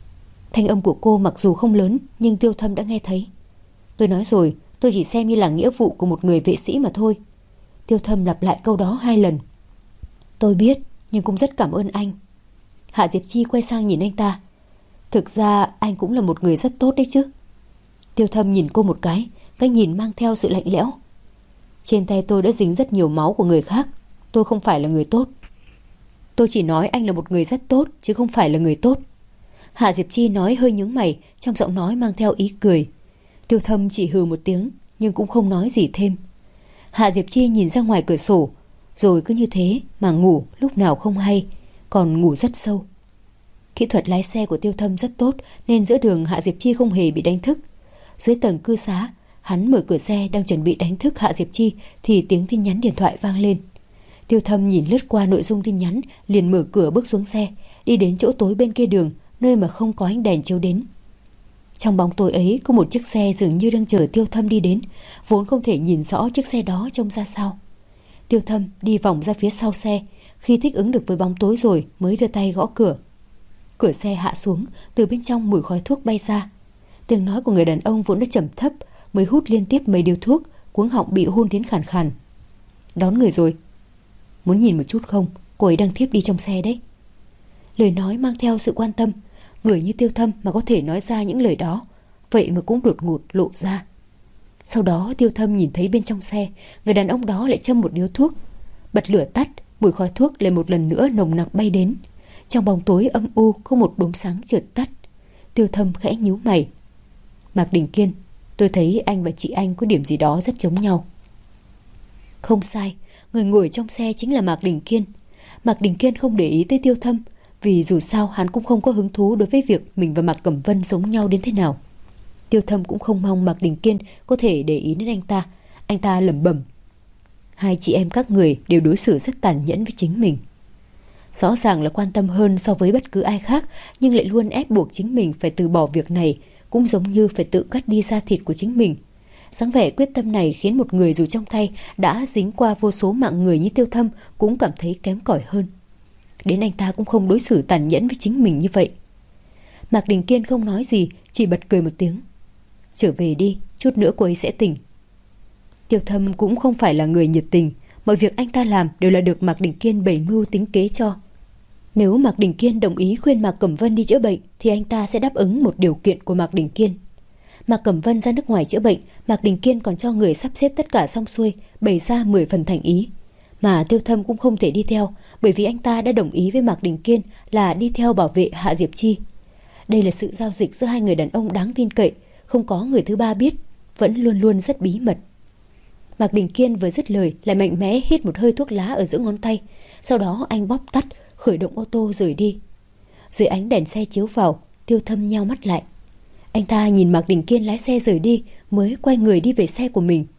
Thanh âm của cô mặc dù không lớn nhưng Tiêu Thâm đã nghe thấy. Tôi nói rồi, tôi chỉ xem như là nghĩa vụ của một người vệ sĩ mà thôi. Tiêu Thâm lặp lại câu đó 2 lần. Tôi biết, nhưng cũng rất cảm ơn anh. Hạ Diệp Chi quay sang nhìn anh ta. Thực ra anh cũng là một người rất tốt đấy chứ. Tiêu Thâm nhìn cô một cái nhìn mang theo sự lạnh lẽo. Trên tay tôi đã dính rất nhiều máu của người khác. Tôi không phải là người tốt. Tôi chỉ nói anh là một người rất tốt, chứ không phải là người tốt. Hạ Diệp Chi nói hơi nhướng mày, trong giọng nói mang theo ý cười. Tiêu Thâm chỉ hừ một tiếng, nhưng cũng không nói gì thêm. Hạ Diệp Chi nhìn ra ngoài cửa sổ, rồi cứ như thế mà ngủ lúc nào không hay, còn ngủ rất sâu. Kỹ thuật lái xe của Tiêu Thâm rất tốt, nên giữa đường Hạ Diệp Chi không hề bị đánh thức. Dưới tầng cư xá, hắn mở cửa xe đang chuẩn bị đánh thức Hạ Diệp Chi thì tiếng tin nhắn điện thoại vang lên. Tiêu Thâm nhìn lướt qua nội dung tin nhắn, liền mở cửa bước xuống xe, đi đến chỗ tối bên kia đường, nơi mà không có ánh đèn chiếu đến. Trong bóng tối ấy có một chiếc xe dường như đang chờ Tiêu Thâm đi đến, vốn không thể nhìn rõ chiếc xe đó trông ra sao. Tiêu Thâm đi vòng ra phía sau xe, khi thích ứng được với bóng tối rồi mới đưa tay gõ cửa. Cửa xe hạ xuống, từ bên trong mùi khói thuốc bay ra. Tiếng nói của người đàn ông vốn đã trầm thấp, mới hút liên tiếp mấy điếu thuốc, cuống họng bị hôn đến khàn khàn. Đón người rồi. Muốn nhìn một chút không? Cô ấy đang thiếp đi trong xe đấy. Lời nói mang theo sự quan tâm. Người như Tiêu Thâm mà có thể nói ra những lời đó, vậy mà cũng đột ngột lộ ra. Sau đó Tiêu Thâm nhìn thấy bên trong xe, người đàn ông đó lại châm một điếu thuốc. Bật lửa tắt, mùi khói thuốc lại một lần nữa nồng nặc bay đến. Trong bóng tối âm u có một đốm sáng chợt tắt. Tiêu Thâm khẽ nhíu mày. Mạc Đình Kiên, tôi thấy anh và chị anh có điểm gì đó rất giống nhau. Không sai, người ngồi trong xe chính là Mạc Đình Kiên. Mạc Đình Kiên không để ý tới Tiêu Thâm, vì dù sao hắn cũng không có hứng thú đối với việc mình và Mạc Cẩm Vân giống nhau đến thế nào. Tiêu Thâm cũng không mong Mạc Đình Kiên có thể để ý đến anh ta. Anh ta lẩm bẩm. Hai chị em các người đều đối xử rất tàn nhẫn với chính mình. Rõ ràng là quan tâm hơn so với bất cứ ai khác, nhưng lại luôn ép buộc chính mình phải từ bỏ việc này, cũng giống như phải tự cắt đi da thịt của chính mình. Dáng vẻ quyết tâm này khiến một người dù trong tay đã dính qua vô số mạng người như Tiêu Thâm cũng cảm thấy kém cỏi hơn. Đến anh ta cũng không đối xử tàn nhẫn với chính mình như vậy. Mạc Đình Kiên không nói gì, chỉ bật cười một tiếng. Trở về đi, chút nữa cô ấy sẽ tỉnh. Tiêu Thâm cũng không phải là người nhiệt tình, mọi việc anh ta làm đều là được Mạc Đình Kiên bày mưu tính kế cho. Nếu Mạc Đình Kiên đồng ý khuyên Mạc Cẩm Vân đi chữa bệnh thì anh ta sẽ đáp ứng một điều kiện của Mạc Đình Kiên. Mạc Cẩm Vân ra nước ngoài chữa bệnh, Mạc Đình Kiên còn cho người sắp xếp tất cả xong xuôi, bày ra 10 phần thành ý. Mà Tiêu Thâm cũng không thể đi theo, bởi vì anh ta đã đồng ý với Mạc Đình Kiên là đi theo bảo vệ Hạ Diệp Chi. Đây là sự giao dịch giữa hai người đàn ông đáng tin cậy, không có người thứ ba biết, vẫn luôn luôn rất bí mật. Mạc Đình Kiên vừa dứt lời lại mạnh mẽ hít một hơi thuốc lá ở giữa ngón tay, sau đó anh bóp tắt, khởi động ô tô rời đi. Dưới ánh đèn xe chiếu vào, Tiêu Thâm nheo mắt lại. Anh ta nhìn Mạc Đình Kiên lái xe rời đi, mới quay người đi về xe của mình.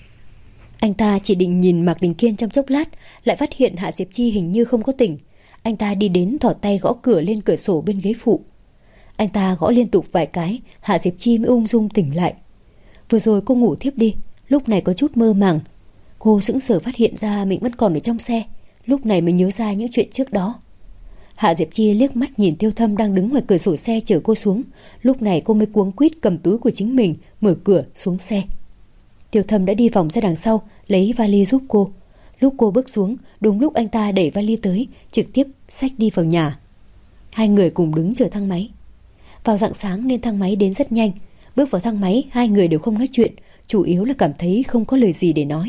Anh ta chỉ định nhìn Mạc Đình Kiên trong chốc lát, lại phát hiện Hạ Diệp Chi hình như không có tỉnh. Anh ta đi đến thò tay gõ cửa lên cửa sổ bên ghế phụ. Anh ta gõ liên tục vài cái, Hạ Diệp Chi mới ung dung tỉnh lại. Vừa rồi cô ngủ thiếp đi, lúc này có chút mơ màng. Cô sững sờ phát hiện ra mình vẫn còn ở trong xe, lúc này mới nhớ ra những chuyện trước đó. Hạ Diệp Chi liếc mắt nhìn Tiêu Thâm đang đứng ngoài cửa sổ xe chờ cô xuống, lúc này cô mới cuống quýt cầm túi của chính mình, mở cửa xuống xe. Tiêu Thâm đã đi vòng ra đằng sau, lấy vali giúp cô. Lúc cô bước xuống, đúng lúc anh ta đẩy vali tới, trực tiếp xách đi vào nhà. Hai người cùng đứng chờ thang máy. Vào rạng sáng nên thang máy đến rất nhanh. Bước vào thang máy, hai người đều không nói chuyện, chủ yếu là cảm thấy không có lời gì để nói.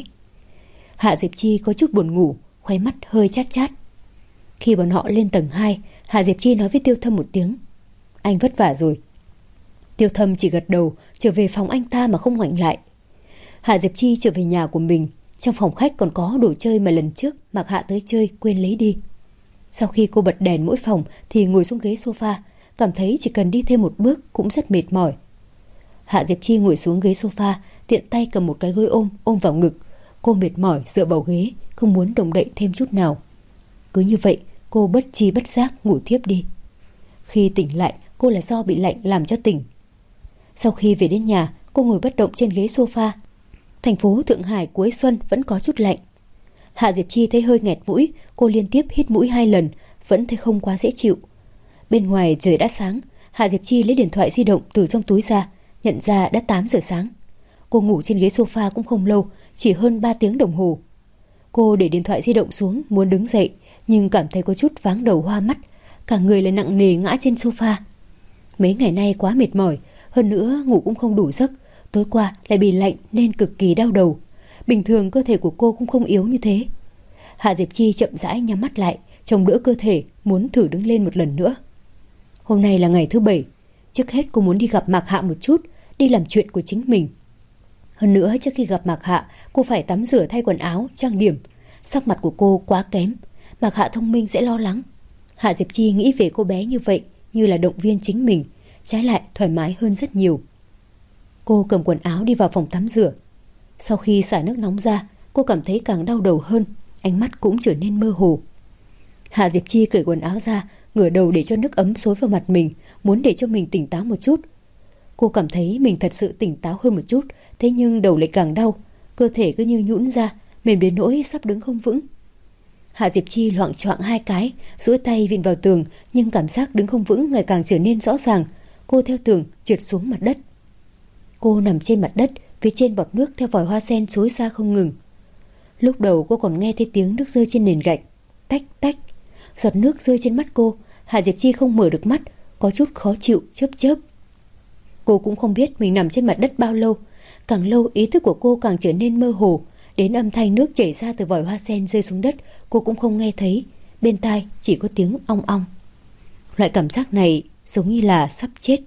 Hạ Diệp Chi có chút buồn ngủ, khóe mắt hơi chát chát. Khi bọn họ lên tầng 2, Hạ Diệp Chi nói với Tiêu Thâm một tiếng. Anh vất vả rồi. Tiêu Thâm chỉ gật đầu, trở về phòng anh ta mà không ngoảnh lại. Hạ Diệp Chi trở về nhà của mình. Trong phòng khách còn có đồ chơi mà lần trước Mạc Hạ tới chơi quên lấy đi. Sau khi cô bật đèn mỗi phòng thì ngồi xuống ghế sofa, cảm thấy chỉ cần đi thêm một bước cũng rất mệt mỏi. Hạ Diệp Chi ngồi xuống ghế sofa, tiện tay cầm một cái gối ôm vào ngực. Cô mệt mỏi dựa vào ghế, không muốn động đậy thêm chút nào. Cứ như vậy cô bất tri bất giác ngủ thiếp đi. Khi tỉnh lại, cô là do bị lạnh làm cho tỉnh. Sau khi về đến nhà, cô ngồi bất động trên ghế sofa. Thành phố Thượng Hải cuối xuân vẫn có chút lạnh. Hạ Diệp Chi thấy hơi nghẹt mũi, cô liên tiếp hít mũi 2 lần, vẫn thấy không quá dễ chịu. Bên ngoài trời đã sáng, Hạ Diệp Chi lấy điện thoại di động từ trong túi ra, nhận ra đã 8 giờ sáng. Cô ngủ trên ghế sofa cũng không lâu, chỉ hơn 3 tiếng đồng hồ. Cô để điện thoại di động xuống muốn đứng dậy, nhưng cảm thấy có chút váng đầu hoa mắt, cả người lại nặng nề ngã trên sofa. Mấy ngày nay quá mệt mỏi, hơn nữa ngủ cũng không đủ giấc, tối qua lại bị lạnh nên cực kỳ đau đầu. Bình thường cơ thể của cô cũng không yếu như thế. Hạ Diệp Chi chậm rãi nhắm mắt lại, chống đỡ cơ thể, muốn thử đứng lên một lần nữa. Hôm nay là ngày thứ 7, trước hết cô muốn đi gặp Mạc Hạ một chút, đi làm chuyện của chính mình. Hơn nữa trước khi gặp Mạc Hạ, cô phải tắm rửa thay quần áo, trang điểm. Sắc mặt của cô quá kém, Mạc Hạ thông minh sẽ lo lắng. Hạ Diệp Chi nghĩ về cô bé như vậy, như là động viên chính mình, trái lại thoải mái hơn rất nhiều. Cô cầm quần áo đi vào phòng tắm rửa. Sau khi xả nước nóng ra, cô cảm thấy càng đau đầu hơn, ánh mắt cũng trở nên mơ hồ. Hạ Diệp Chi cởi quần áo ra, ngửa đầu để cho nước ấm xối vào mặt mình, muốn để cho mình tỉnh táo một chút. Cô cảm thấy mình thật sự tỉnh táo hơn một chút, thế nhưng đầu lại càng đau, cơ thể cứ như nhũn ra, mềm đến nỗi sắp đứng không vững. Hạ Diệp Chi loạng choạng 2 cái, duỗi tay vịn vào tường, nhưng cảm giác đứng không vững ngày càng trở nên rõ ràng. Cô theo tường trượt xuống mặt đất. Cô nằm trên mặt đất, phía trên bọt nước theo vòi hoa sen xối ra không ngừng. Lúc đầu cô còn nghe thấy tiếng nước rơi trên nền gạch, tách tách. Giọt nước rơi trên mắt cô, Hạ Diệp Chi không mở được mắt, có chút khó chịu, chớp chớp. Cô cũng không biết mình nằm trên mặt đất bao lâu, càng lâu ý thức của cô càng trở nên mơ hồ, đến âm thanh nước chảy ra từ vòi hoa sen rơi xuống đất cô cũng không nghe thấy, bên tai chỉ có tiếng ong ong. Loại cảm giác này giống như là sắp chết.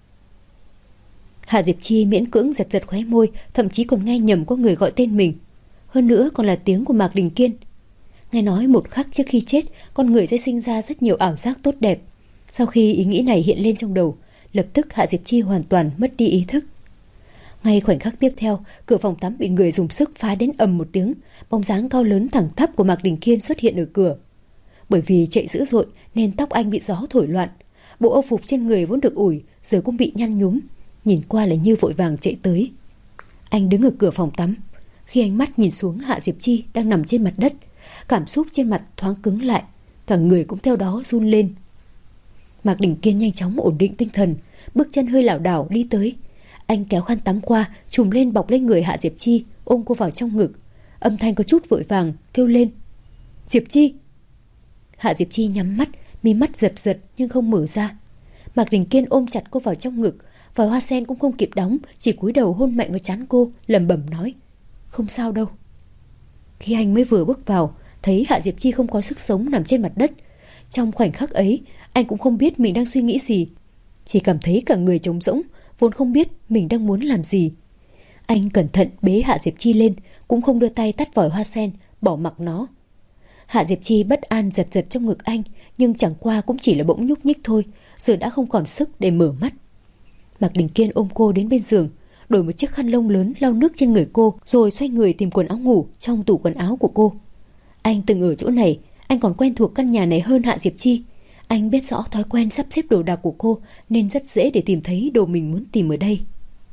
Hạ Diệp Chi miễn cưỡng giật giật khóe môi, thậm chí còn nghe nhầm có người gọi tên mình, hơn nữa còn là tiếng của Mạc Đình Kiên. Nghe nói một khắc trước khi chết, con người sẽ sinh ra rất nhiều ảo giác tốt đẹp. Sau khi ý nghĩ này hiện lên trong đầu, lập tức Hạ Diệp Chi hoàn toàn mất đi ý thức. Ngay khoảnh khắc tiếp theo, cửa phòng tắm bị người dùng sức phá đến ầm một tiếng, bóng dáng cao lớn thẳng tắp của Mạc Đình Kiên xuất hiện ở cửa. Bởi vì chạy dữ dội nên tóc anh bị gió thổi loạn, bộ âu phục trên người vốn được ủi giờ cũng bị nhăn nhúm, nhìn qua là như vội vàng chạy tới. Anh đứng ở cửa phòng tắm, khi ánh mắt nhìn xuống Hạ Diệp Chi đang nằm trên mặt đất, cảm xúc trên mặt thoáng cứng lại, cả người cũng theo đó run lên. Mạc Đình Kiên nhanh chóng ổn định tinh thần, bước chân hơi lảo đảo đi tới. Anh kéo khăn tắm qua, trùm lên bọc lên người Hạ Diệp Chi, ôm cô vào trong ngực. Âm thanh có chút vội vàng, kêu lên: Diệp Chi! Hạ Diệp Chi nhắm mắt, mí mắt giật giật nhưng không mở ra. Mạc Đình Kiên ôm chặt cô vào trong ngực, vòi hoa sen cũng không kịp đóng, chỉ cúi đầu hôn mạnh vào trán cô, lẩm bẩm nói: Không sao đâu. Khi anh mới vừa bước vào, thấy Hạ Diệp Chi không có sức sống nằm trên mặt đất. Trong khoảnh khắc ấy, anh cũng không biết mình đang suy nghĩ gì, chỉ cảm thấy cả người trống rỗng, vốn không biết mình đang muốn làm gì. Anh cẩn thận bế Hạ Diệp Chi lên, cũng không đưa tay tắt vòi hoa sen, bỏ mặc nó. Hạ Diệp Chi bất an giật giật trong ngực anh, nhưng chẳng qua cũng chỉ là bỗng nhúc nhích thôi, giờ đã không còn sức để mở mắt. Mạc Đình Kiên ôm cô đến bên giường, đổi một chiếc khăn lông lớn lau nước trên người cô, rồi xoay người tìm quần áo ngủ trong tủ quần áo của cô. Anh từng ở chỗ này, anh còn quen thuộc căn nhà này hơn Hạ Diệp Chi. Anh biết rõ thói quen sắp xếp đồ đạc của cô, nên rất dễ để tìm thấy đồ mình muốn tìm ở đây.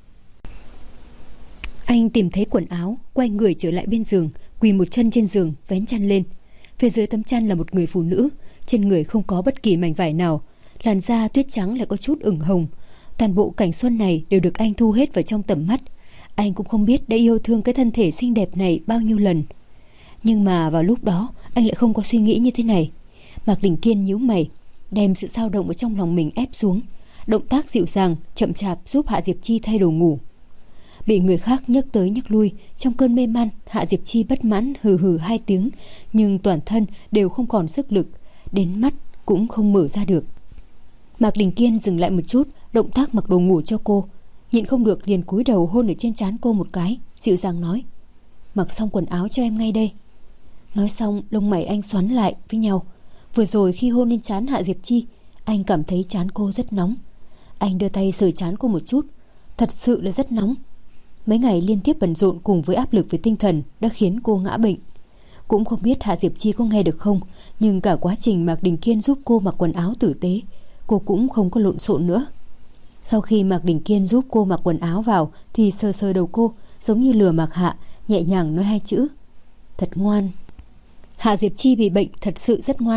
Anh tìm thấy quần áo, quay người trở lại bên giường, quỳ một chân trên giường, vén chăn lên. Phía dưới tấm chăn là một người phụ nữ, trên người không có bất kỳ mảnh vải nào, làn da tuyết trắng lại có chút ửng hồng. Toàn bộ cảnh xuân này đều được anh thu hết vào trong tầm mắt. Anh cũng không biết đã yêu thương cái thân thể xinh đẹp này bao nhiêu lần. Nhưng mà vào lúc đó anh lại không có suy nghĩ như thế này. Mạc Đình Kiên nhíu mày, đem sự dao động ở trong lòng mình ép xuống, động tác dịu dàng chậm chạp giúp Hạ Diệp Chi thay đồ ngủ. Bị người khác nhấc tới nhấc lui, trong cơn mê man, Hạ Diệp Chi bất mãn hừ hừ 2 tiếng, nhưng toàn thân đều không còn sức lực, đến mắt cũng không mở ra được. Mạc Đình Kiên dừng lại một chút, động tác mặc đồ ngủ cho cô, nhịn không được liền cúi đầu hôn ở trên trán cô một cái, dịu dàng nói: Mặc xong quần áo cho em ngay đây. Nói xong, lông mày anh xoắn lại với nhau. Vừa rồi khi hôn lên trán Hạ Diệp Chi, anh cảm thấy trán cô rất nóng. Anh đưa tay sờ trán cô một chút, thật sự là rất nóng. Mấy ngày liên tiếp bận rộn cùng với áp lực về tinh thần đã khiến cô ngã bệnh. Cũng không biết Hạ Diệp Chi có nghe được không, nhưng cả quá trình Mạc Đình Kiên giúp cô mặc quần áo tử tế, cô cũng không có lộn xộn nữa. Sau khi Mạc Đình Kiên giúp cô mặc quần áo vào thì sờ sờ đầu cô, giống như lừa Mạc Hạ, nhẹ nhàng nói 2 chữ: Thật ngoan. Hạ Diệp Chi bị bệnh thật sự rất ngoan.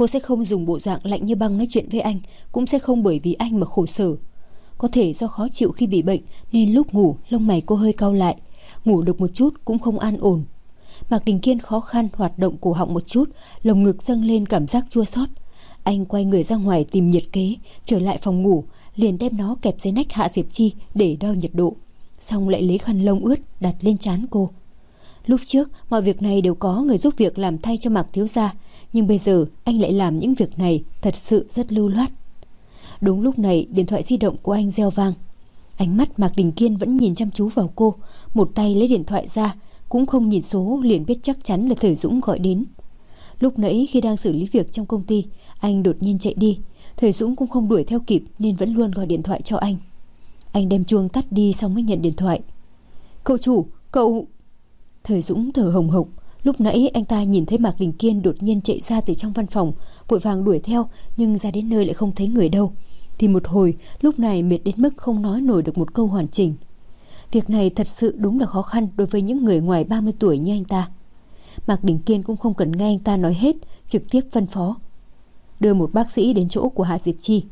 Cô sẽ không dùng bộ dạng lạnh như băng nói chuyện với anh, cũng sẽ không bởi vì anh mà khổ sở. Có thể do khó chịu khi bị bệnh nên lúc ngủ lông mày cô hơi cau lại, ngủ được một chút cũng không an ổn. Mạc Đình Kiên khó khăn hoạt động cổ họng một chút, lồng ngực dâng lên cảm giác chua xót. Anh quay người ra ngoài tìm nhiệt kế, trở lại phòng ngủ, liền đem nó kẹp dưới nách Hạ Diệp Chi để đo nhiệt độ, xong lại lấy khăn lông ướt đặt lên trán cô. Lúc trước mọi việc này đều có người giúp việc làm thay cho Mạc thiếu gia, nhưng bây giờ anh lại làm những việc này thật sự rất lưu loát. Đúng lúc này điện thoại di động của anh reo vang. Ánh mắt Mạc Đình Kiên vẫn nhìn chăm chú vào cô, một tay lấy điện thoại ra, cũng không nhìn số liền biết chắc chắn là Thời Dũng gọi đến. Lúc nãy khi đang xử lý việc trong công ty, anh đột nhiên chạy đi, Thời Dũng cũng không đuổi theo kịp nên vẫn luôn gọi điện thoại cho anh. Anh đem chuông tắt đi xong mới nhận điện thoại. Cậu chủ, cậu... Thời Dũng thở hồng hộc. Lúc nãy anh ta nhìn thấy Mạc Đình Kiên đột nhiên chạy ra từ trong văn phòng, vội vàng đuổi theo, nhưng ra đến nơi lại không thấy người đâu. Thì một hồi, lúc này mệt đến mức không nói nổi được một câu hoàn chỉnh. Việc này thật sự đúng là khó khăn đối với những người ngoài 30 tuổi như anh ta. Mạc Đình Kiên cũng không cần nghe anh ta nói hết, trực tiếp phân phó. Đưa một bác sĩ đến chỗ của Hạ Diệp Chi.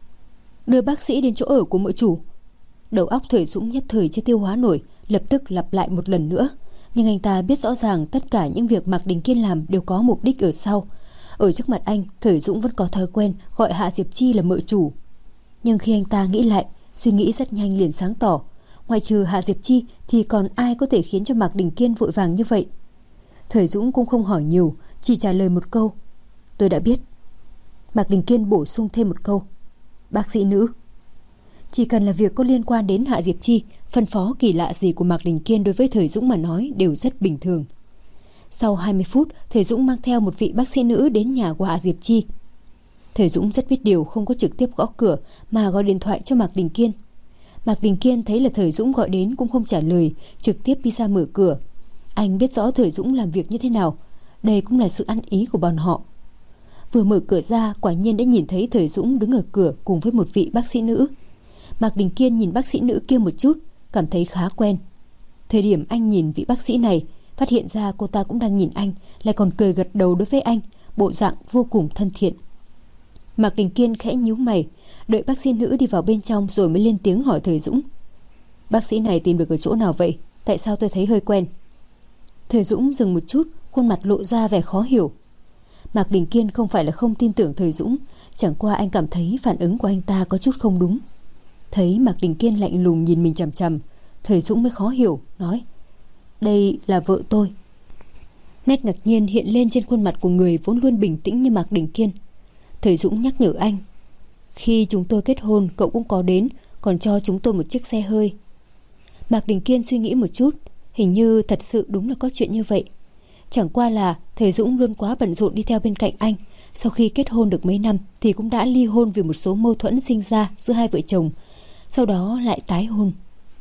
Đưa bác sĩ đến chỗ ở của mợ chủ. Đầu óc Thời Dũng nhất thời chưa tiêu hóa nổi, lập tức lặp lại một lần nữa. Nhưng anh ta biết rõ ràng tất cả những việc Mạc Đình Kiên làm đều có mục đích ở sau. Ở trước mặt anh, Thời Dũng vẫn có thói quen gọi Hạ Diệp Chi là mợ chủ. Nhưng khi anh ta nghĩ lại, suy nghĩ rất nhanh liền sáng tỏ. Ngoài trừ Hạ Diệp Chi thì còn ai có thể khiến cho Mạc Đình Kiên vội vàng như vậy? Thời Dũng cũng không hỏi nhiều, chỉ trả lời một câu. Tôi đã biết. Mạc Đình Kiên bổ sung thêm một câu. Bác sĩ nữ. Chỉ cần là việc có liên quan đến Hạ Diệp Chi, phân phó kỳ lạ gì của Mạc Đình Kiên đối với Thời Dũng mà nói đều rất bình thường. Sau 20 phút, Thời Dũng mang theo một vị bác sĩ nữ đến nhà của Hạ Diệp Chi. Thời Dũng rất biết điều, không có trực tiếp gõ cửa mà gọi điện thoại cho Mạc Đình Kiên. Mạc Đình Kiên thấy là Thời Dũng gọi đến cũng không trả lời, trực tiếp đi ra mở cửa. Anh biết rõ Thời Dũng làm việc như thế nào, đây cũng là sự ăn ý của bọn họ. Vừa mở cửa ra, quả nhiên đã nhìn thấy Thời Dũng đứng ở cửa cùng với một vị bác sĩ nữ. Mạc Đình Kiên nhìn bác sĩ nữ kia một chút, cảm thấy khá quen. Thời điểm anh nhìn vị bác sĩ này, phát hiện ra cô ta cũng đang nhìn anh, lại còn cười gật đầu đối với anh, bộ dạng vô cùng thân thiện. Mạc Đình Kiên khẽ nhíu mày, đợi bác sĩ nữ đi vào bên trong rồi mới lên tiếng hỏi Thời Dũng. Bác sĩ này tìm được ở chỗ nào vậy? Tại sao tôi thấy hơi quen? Thời Dũng dừng một chút, khuôn mặt lộ ra vẻ khó hiểu. Mạc Đình Kiên không phải là không tin tưởng Thời Dũng, chẳng qua anh cảm thấy phản ứng của anh ta có chút không đúng. Thấy Mạc Đình Kiên lạnh lùng nhìn mình chằm chằm, Thời Dũng mới khó hiểu, nói. Đây là vợ tôi. Nét ngạc nhiên hiện lên trên khuôn mặt của người vốn luôn bình tĩnh như Mạc Đình Kiên. Thời Dũng nhắc nhở anh. Khi chúng tôi kết hôn, cậu cũng có đến, còn cho chúng tôi một chiếc xe hơi. Mạc Đình Kiên suy nghĩ một chút, hình như thật sự đúng là có chuyện như vậy. Chẳng qua là Thời Dũng luôn quá bận rộn đi theo bên cạnh anh. Sau khi kết hôn được mấy năm thì cũng đã ly hôn vì một số mâu thuẫn sinh ra giữa hai vợ chồng, sau đó lại tái hôn.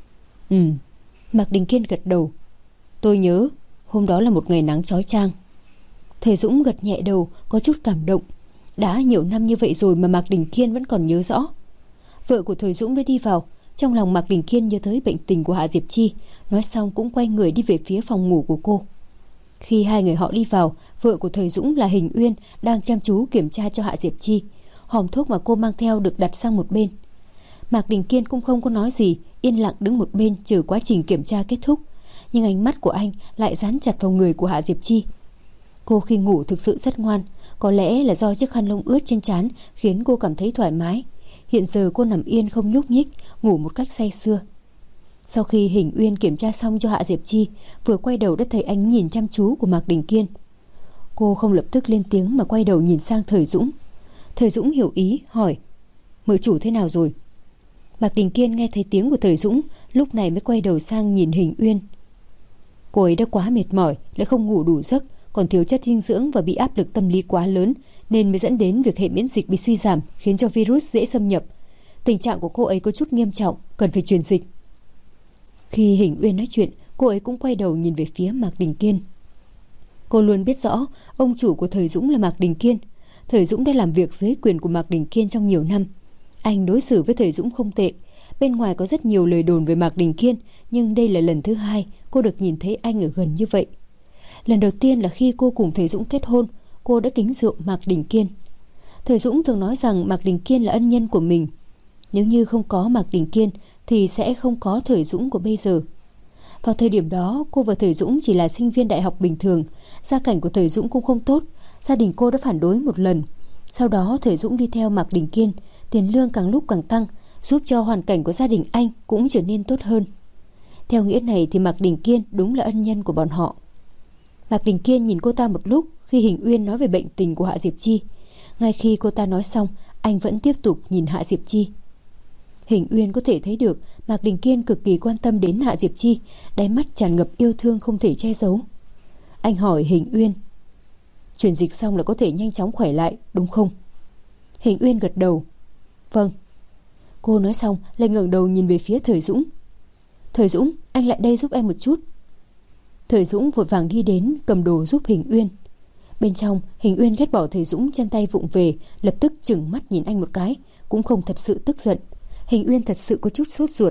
Mạc Đình Kiên gật đầu. Tôi nhớ, hôm đó là một ngày nắng chói chang. Thời Dũng gật nhẹ đầu, có chút cảm động. Đã nhiều năm như vậy rồi mà Mạc Đình Kiên vẫn còn nhớ rõ. Vợ của Thời Dũng đã đi vào, trong lòng Mạc Đình Kiên nhớ tới bệnh tình của Hạ Diệp Chi, nói xong cũng quay người đi về phía phòng ngủ của cô. Khi hai người họ đi vào, vợ của Thời Dũng là Hình Uyên đang chăm chú kiểm tra cho Hạ Diệp Chi. Hòm thuốc mà cô mang theo được đặt sang một bên. Mạc Đình Kiên cũng không có nói gì, yên lặng đứng một bên chờ quá trình kiểm tra kết thúc. Nhưng ánh mắt của anh lại dán chặt vào người của Hạ Diệp Chi. Cô khi ngủ thực sự rất ngoan, có lẽ là do chiếc khăn lông ướt trên trán khiến cô cảm thấy thoải mái. Hiện giờ cô nằm yên không nhúc nhích, ngủ một cách say sưa. Sau khi Hình Uyên kiểm tra xong cho Hạ Diệp Chi, vừa quay đầu đã thấy ánh nhìn chăm chú của Mạc Đình Kiên. Cô không lập tức lên tiếng mà quay đầu nhìn sang Thời Dũng. Thời Dũng hiểu ý, hỏi. Mợ chủ thế nào rồi? Mạc Đình Kiên nghe thấy tiếng của Thời Dũng, lúc này mới quay đầu sang nhìn Hình Uyên. Cô ấy đã quá mệt mỏi, lại không ngủ đủ giấc, còn thiếu chất dinh dưỡng và bị áp lực tâm lý quá lớn, nên mới dẫn đến việc hệ miễn dịch bị suy giảm, khiến cho virus dễ xâm nhập. Tình trạng của cô ấy có chút nghiêm trọng, cần phải truyền dịch. Khi Hình Uyên nói chuyện, cô ấy cũng quay đầu nhìn về phía Mạc Đình Kiên. Cô luôn biết rõ ông chủ của Thời Dũng là Mạc Đình Kiên. Thời Dũng đã làm việc dưới quyền của Mạc Đình Kiên trong nhiều năm. Anh đối xử với Thời Dũng không tệ. Bên ngoài có rất nhiều lời đồn về Mạc Đình Kiên, nhưng đây là lần thứ hai cô được nhìn thấy anh ở gần như vậy. Lần đầu tiên là khi cô cùng Thời Dũng kết hôn, cô đã kính rượu Mạc Đình Kiên. Thời Dũng thường nói rằng Mạc Đình Kiên là ân nhân của mình. Nếu như không có Mạc Đình Kiên thì sẽ không có Thời Dũng của bây giờ. Vào thời điểm đó, cô và Thời Dũng chỉ là sinh viên đại học bình thường. Gia cảnh của Thời Dũng cũng không tốt. Gia đình cô đã phản đối một lần. Sau đó Thời Dũng đi theo Mạc Đình Kiên, tiền lương càng lúc càng tăng, giúp cho hoàn cảnh của gia đình anh cũng trở nên tốt hơn. Theo nghĩa này thì Mạc Đình Kiên đúng là ân nhân của bọn họ. Mạc Đình Kiên nhìn cô ta một lúc khi Hình Uyên nói về bệnh tình của Hạ Diệp Chi. Ngay khi cô ta nói xong, anh vẫn tiếp tục nhìn Hạ Diệp Chi. Hình Uyên có thể thấy được Mạc Đình Kiên cực kỳ quan tâm đến Hạ Diệp Chi, đáy mắt tràn ngập yêu thương không thể che giấu. Anh hỏi Hình Uyên, truyền dịch xong là có thể nhanh chóng khỏe lại đúng không? Hình Uyên gật đầu. Vâng. Cô nói xong lại ngẩng đầu nhìn về phía Thời Dũng. Thời Dũng, anh lại đây giúp em một chút. Thời Dũng vội vàng đi đến cầm đồ giúp Hình Uyên. Bên trong, Hình Uyên ghét bỏ Thời Dũng chân tay vụng về, lập tức chừng mắt nhìn anh một cái, cũng không thật sự tức giận. Hình Uyên thật sự có chút sốt ruột.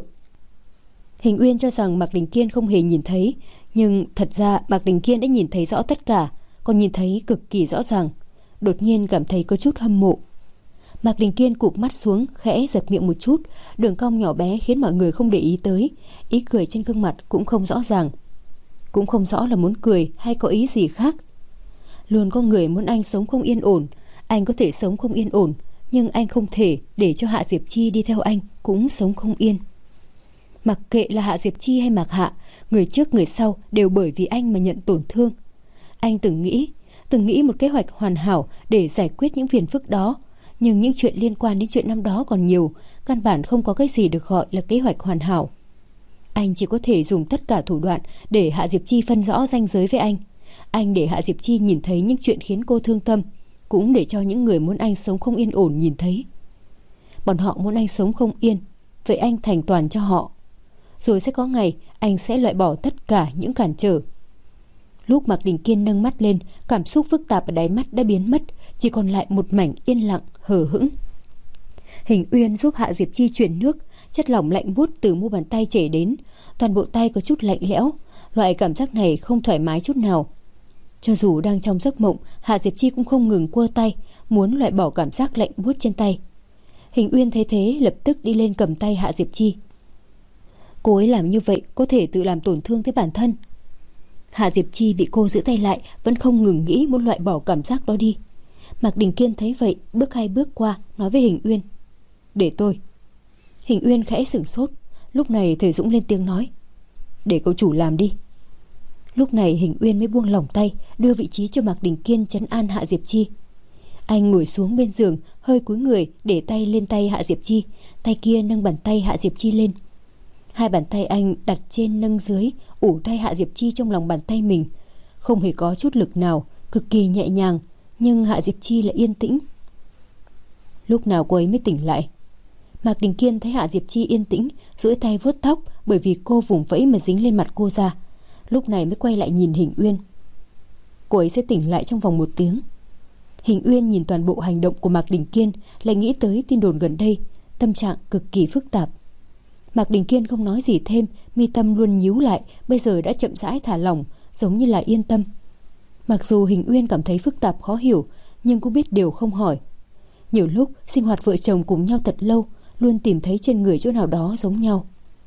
Hình Uyên cho rằng Mạc Đình Kiên không hề nhìn thấy, nhưng thật ra Mạc Đình Kiên đã nhìn thấy rõ tất cả, còn nhìn thấy cực kỳ rõ ràng. Đột nhiên cảm thấy có chút hâm mộ. Mạc Đình Kiên cụp mắt xuống, khẽ giật miệng một chút, đường cong nhỏ bé khiến mọi người không để ý tới, ý cười trên gương mặt cũng không rõ ràng. Cũng không rõ là muốn cười hay có ý gì khác. Luôn có người muốn anh sống không yên ổn. Anh có thể sống không yên ổn, nhưng anh không thể để cho Hạ Diệp Chi đi theo anh cũng sống không yên. Mặc kệ là Hạ Diệp Chi hay Mạc Hạ, người trước người sau đều bởi vì anh mà nhận tổn thương. Anh từng nghĩ một kế hoạch hoàn hảo để giải quyết những phiền phức đó, nhưng những chuyện liên quan đến chuyện năm đó còn nhiều, căn bản không có cái gì được gọi là kế hoạch hoàn hảo. Anh chỉ có thể dùng tất cả thủ đoạn để Hạ Diệp Chi phân rõ ranh giới với anh. Anh để Hạ Diệp Chi nhìn thấy những chuyện khiến cô thương tâm, cũng để cho những người muốn anh sống không yên ổn nhìn thấy. Bọn họ muốn anh sống không yên, vậy anh thành toàn cho họ. Rồi sẽ có ngày anh sẽ loại bỏ tất cả những cản trở. Lúc Mạc Đình Kiên nâng mắt lên, cảm xúc phức tạp ở đáy mắt đã biến mất, chỉ còn lại một mảnh yên lặng, hờ hững. Hình Uyên giúp Hạ Diệp Chi chuyển nước, chất lỏng lạnh buốt từ mu bàn tay chảy đến, toàn bộ tay có chút lạnh lẽo, loại cảm giác này không thoải mái chút nào. Cho dù đang trong giấc mộng, Hạ Diệp Chi cũng không ngừng quơ tay, muốn loại bỏ cảm giác lạnh buốt trên tay. Hình Uyên thấy thế lập tức đi lên cầm tay Hạ Diệp Chi. Cô ấy làm như vậy có thể tự làm tổn thương tới bản thân. Hạ Diệp Chi bị cô giữ tay lại, vẫn không ngừng nghĩ muốn loại bỏ cảm giác đó đi. Mạc Đình Kiên thấy vậy, bước 2 bước qua, nói với Hình Uyên, để tôi. Hình Uyên khẽ sửng sốt. Lúc này Thời Dũng lên tiếng nói, để cậu chủ làm đi. Lúc này Hình Uyên mới buông lỏng tay, đưa vị trí cho Mạc Đình Kiên trấn an Hạ Diệp Chi. Anh ngồi xuống bên giường, hơi cúi người để tay lên tay Hạ Diệp Chi, tay kia nâng bàn tay Hạ Diệp Chi lên. Hai bàn tay anh đặt trên nâng dưới, ủ tay Hạ Diệp Chi trong lòng bàn tay mình, không hề có chút lực nào, cực kỳ nhẹ nhàng, nhưng Hạ Diệp Chi lại yên tĩnh. Lúc nào cô ấy mới tỉnh lại? Mạc Đình Kiên thấy Hạ Diệp Chi yên tĩnh, duỗi tay vuốt tóc, bởi vì cô vùng vẫy mà dính lên mặt cô ra. Lúc này mới quay lại nhìn Hình Uyên. Cô ấy sẽ tỉnh lại trong vòng 1 tiếng. Hình Uyên nhìn toàn bộ hành động của Mạc Đình Kiên, lại nghĩ tới tin đồn gần đây, tâm trạng cực kỳ phức tạp. Mạc Đình Kiên không nói gì thêm, mi tâm luôn nhíu lại, bây giờ đã chậm rãi thả lỏng, giống như là yên tâm. Mặc dù Hình Uyên cảm thấy phức tạp khó hiểu, nhưng cũng biết điều không hỏi. Nhiều lúc sinh hoạt vợ chồng cùng nhau thật lâu, luôn tìm thấy trên người chỗ nào đó giống nhau.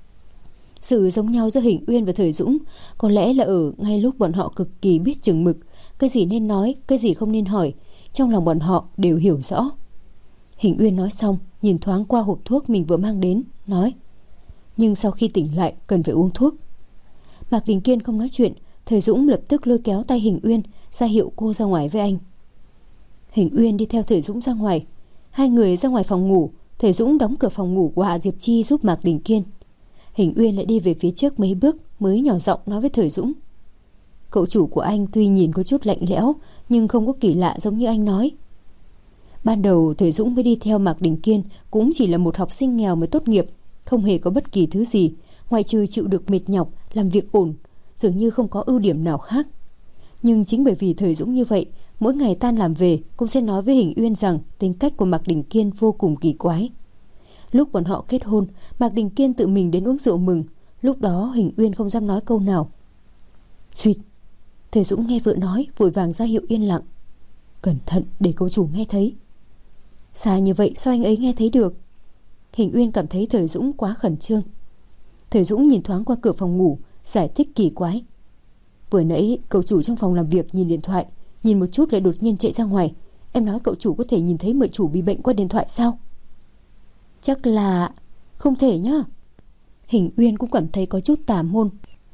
Sự giống nhau giữa Hình Uyên và Thời Dũng có lẽ là ở ngay lúc bọn họ cực kỳ biết chừng mực, cái gì nên nói, cái gì không nên hỏi, trong lòng bọn họ đều hiểu rõ. Hình Uyên nói xong, nhìn thoáng qua hộp thuốc mình vừa mang đến, nói, nhưng sau khi tỉnh lại cần phải uống thuốc. Mạc Đình Kiên không nói chuyện, Thời Dũng lập tức lôi kéo tay Hình Uyên, ra hiệu cô ra ngoài với anh. Hình Uyên đi theo Thời Dũng ra ngoài. Hai người ra ngoài phòng ngủ, Thời Dũng đóng cửa phòng ngủ của Hạ Diệp Chi giúp Mạc Đình Kiên. Hình Uyên lại đi về phía trước mấy bước mới nhỏ giọng nói với Thời Dũng, cậu chủ của anh tuy nhìn có chút lạnh lẽo, nhưng không có kỳ lạ giống như anh nói. Ban đầu Thời Dũng mới đi theo Mạc Đình Kiên cũng chỉ là một học sinh nghèo mới tốt nghiệp, không hề có bất kỳ thứ gì, ngoại trừ chịu được mệt nhọc, làm việc ổn, dường như không có ưu điểm nào khác. Nhưng chính bởi vì Thời Dũng như vậy, mỗi ngày tan làm về cũng sẽ nói với Hình Uyên rằng tính cách của Mạc Đình Kiên vô cùng kỳ quái. Lúc bọn họ kết hôn, Mạc Đình Kiên tự mình đến uống rượu mừng, lúc đó Hình Uyên không dám nói câu nào. Suýt, Thời Dũng nghe vợ nói, vội vàng ra hiệu yên lặng. Cẩn thận để cậu chủ nghe thấy. Xa như vậy sao anh ấy nghe thấy được? Hình Uyên cảm thấy Thời Dũng quá khẩn trương. Thời Dũng nhìn thoáng qua cửa phòng ngủ, giải thích kỳ quái. Vừa nãy cậu chủ trong phòng làm việc nhìn điện thoại, nhìn một chút lại đột nhiên chạy ra ngoài. Em nói cậu chủ có thể nhìn thấy mợ chủ bị bệnh qua điện thoại sao? Chắc là không thể nhá. Hình Uyên cũng cảm thấy có chút tà môn.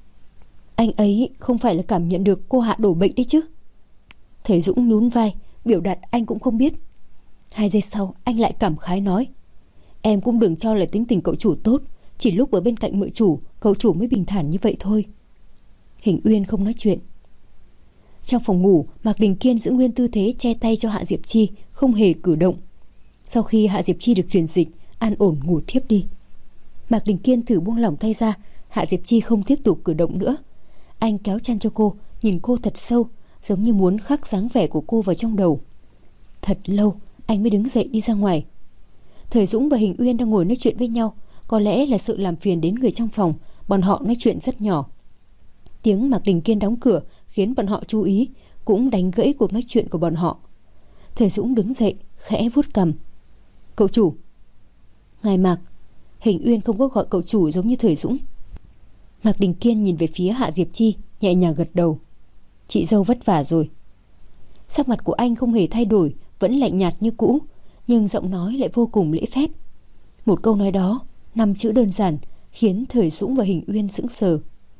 Anh ấy không phải là cảm nhận được cô Hạ đổ bệnh đấy chứ? Thời Dũng nhún vai, biểu đạt anh cũng không biết. 2 giây sau anh lại cảm khái nói, em cũng đừng cho là tính tình cậu chủ tốt, chỉ lúc ở bên cạnh mợ chủ, cậu chủ mới bình thản như vậy thôi. Hình Uyên không nói chuyện. Trong phòng ngủ, Mạc Đình Kiên giữ nguyên tư thế che tay cho Hạ Diệp Chi, không hề cử động. Sau khi Hạ Diệp Chi được truyền dịch, an ổn ngủ thiếp đi. Mạc Đình Kiên thử buông lỏng tay ra, Hạ Diệp Chi không tiếp tục cử động nữa. Anh kéo chăn cho cô, nhìn cô thật sâu, giống như muốn khắc dáng vẻ của cô vào trong đầu. Thật lâu, anh mới đứng dậy đi ra ngoài. Thời Dũng và Hình Uyên đang ngồi nói chuyện với nhau, có lẽ là sự làm phiền đến người trong phòng, bọn họ nói chuyện rất nhỏ. Tiếng Mạc Đình Kiên đóng cửa khiến bọn họ chú ý, cũng đánh gãy cuộc nói chuyện của bọn họ. Thời Dũng đứng dậy, khẽ vuốt cằm. Cậu chủ. Ngài Mạc. Hình Uyên không có gọi cậu chủ giống như Thời Dũng. Mạc Đình Kiên nhìn về phía Hạ Diệp Chi, nhẹ nhàng gật đầu. Chị dâu vất vả rồi. Sắc mặt của anh không hề thay đổi, vẫn lạnh nhạt như cũ, nhưng giọng nói lại vô cùng lễ phép. Một câu nói đó, 5 chữ đơn giản, khiến Thời Dũng và Hình Uyên sững sờ.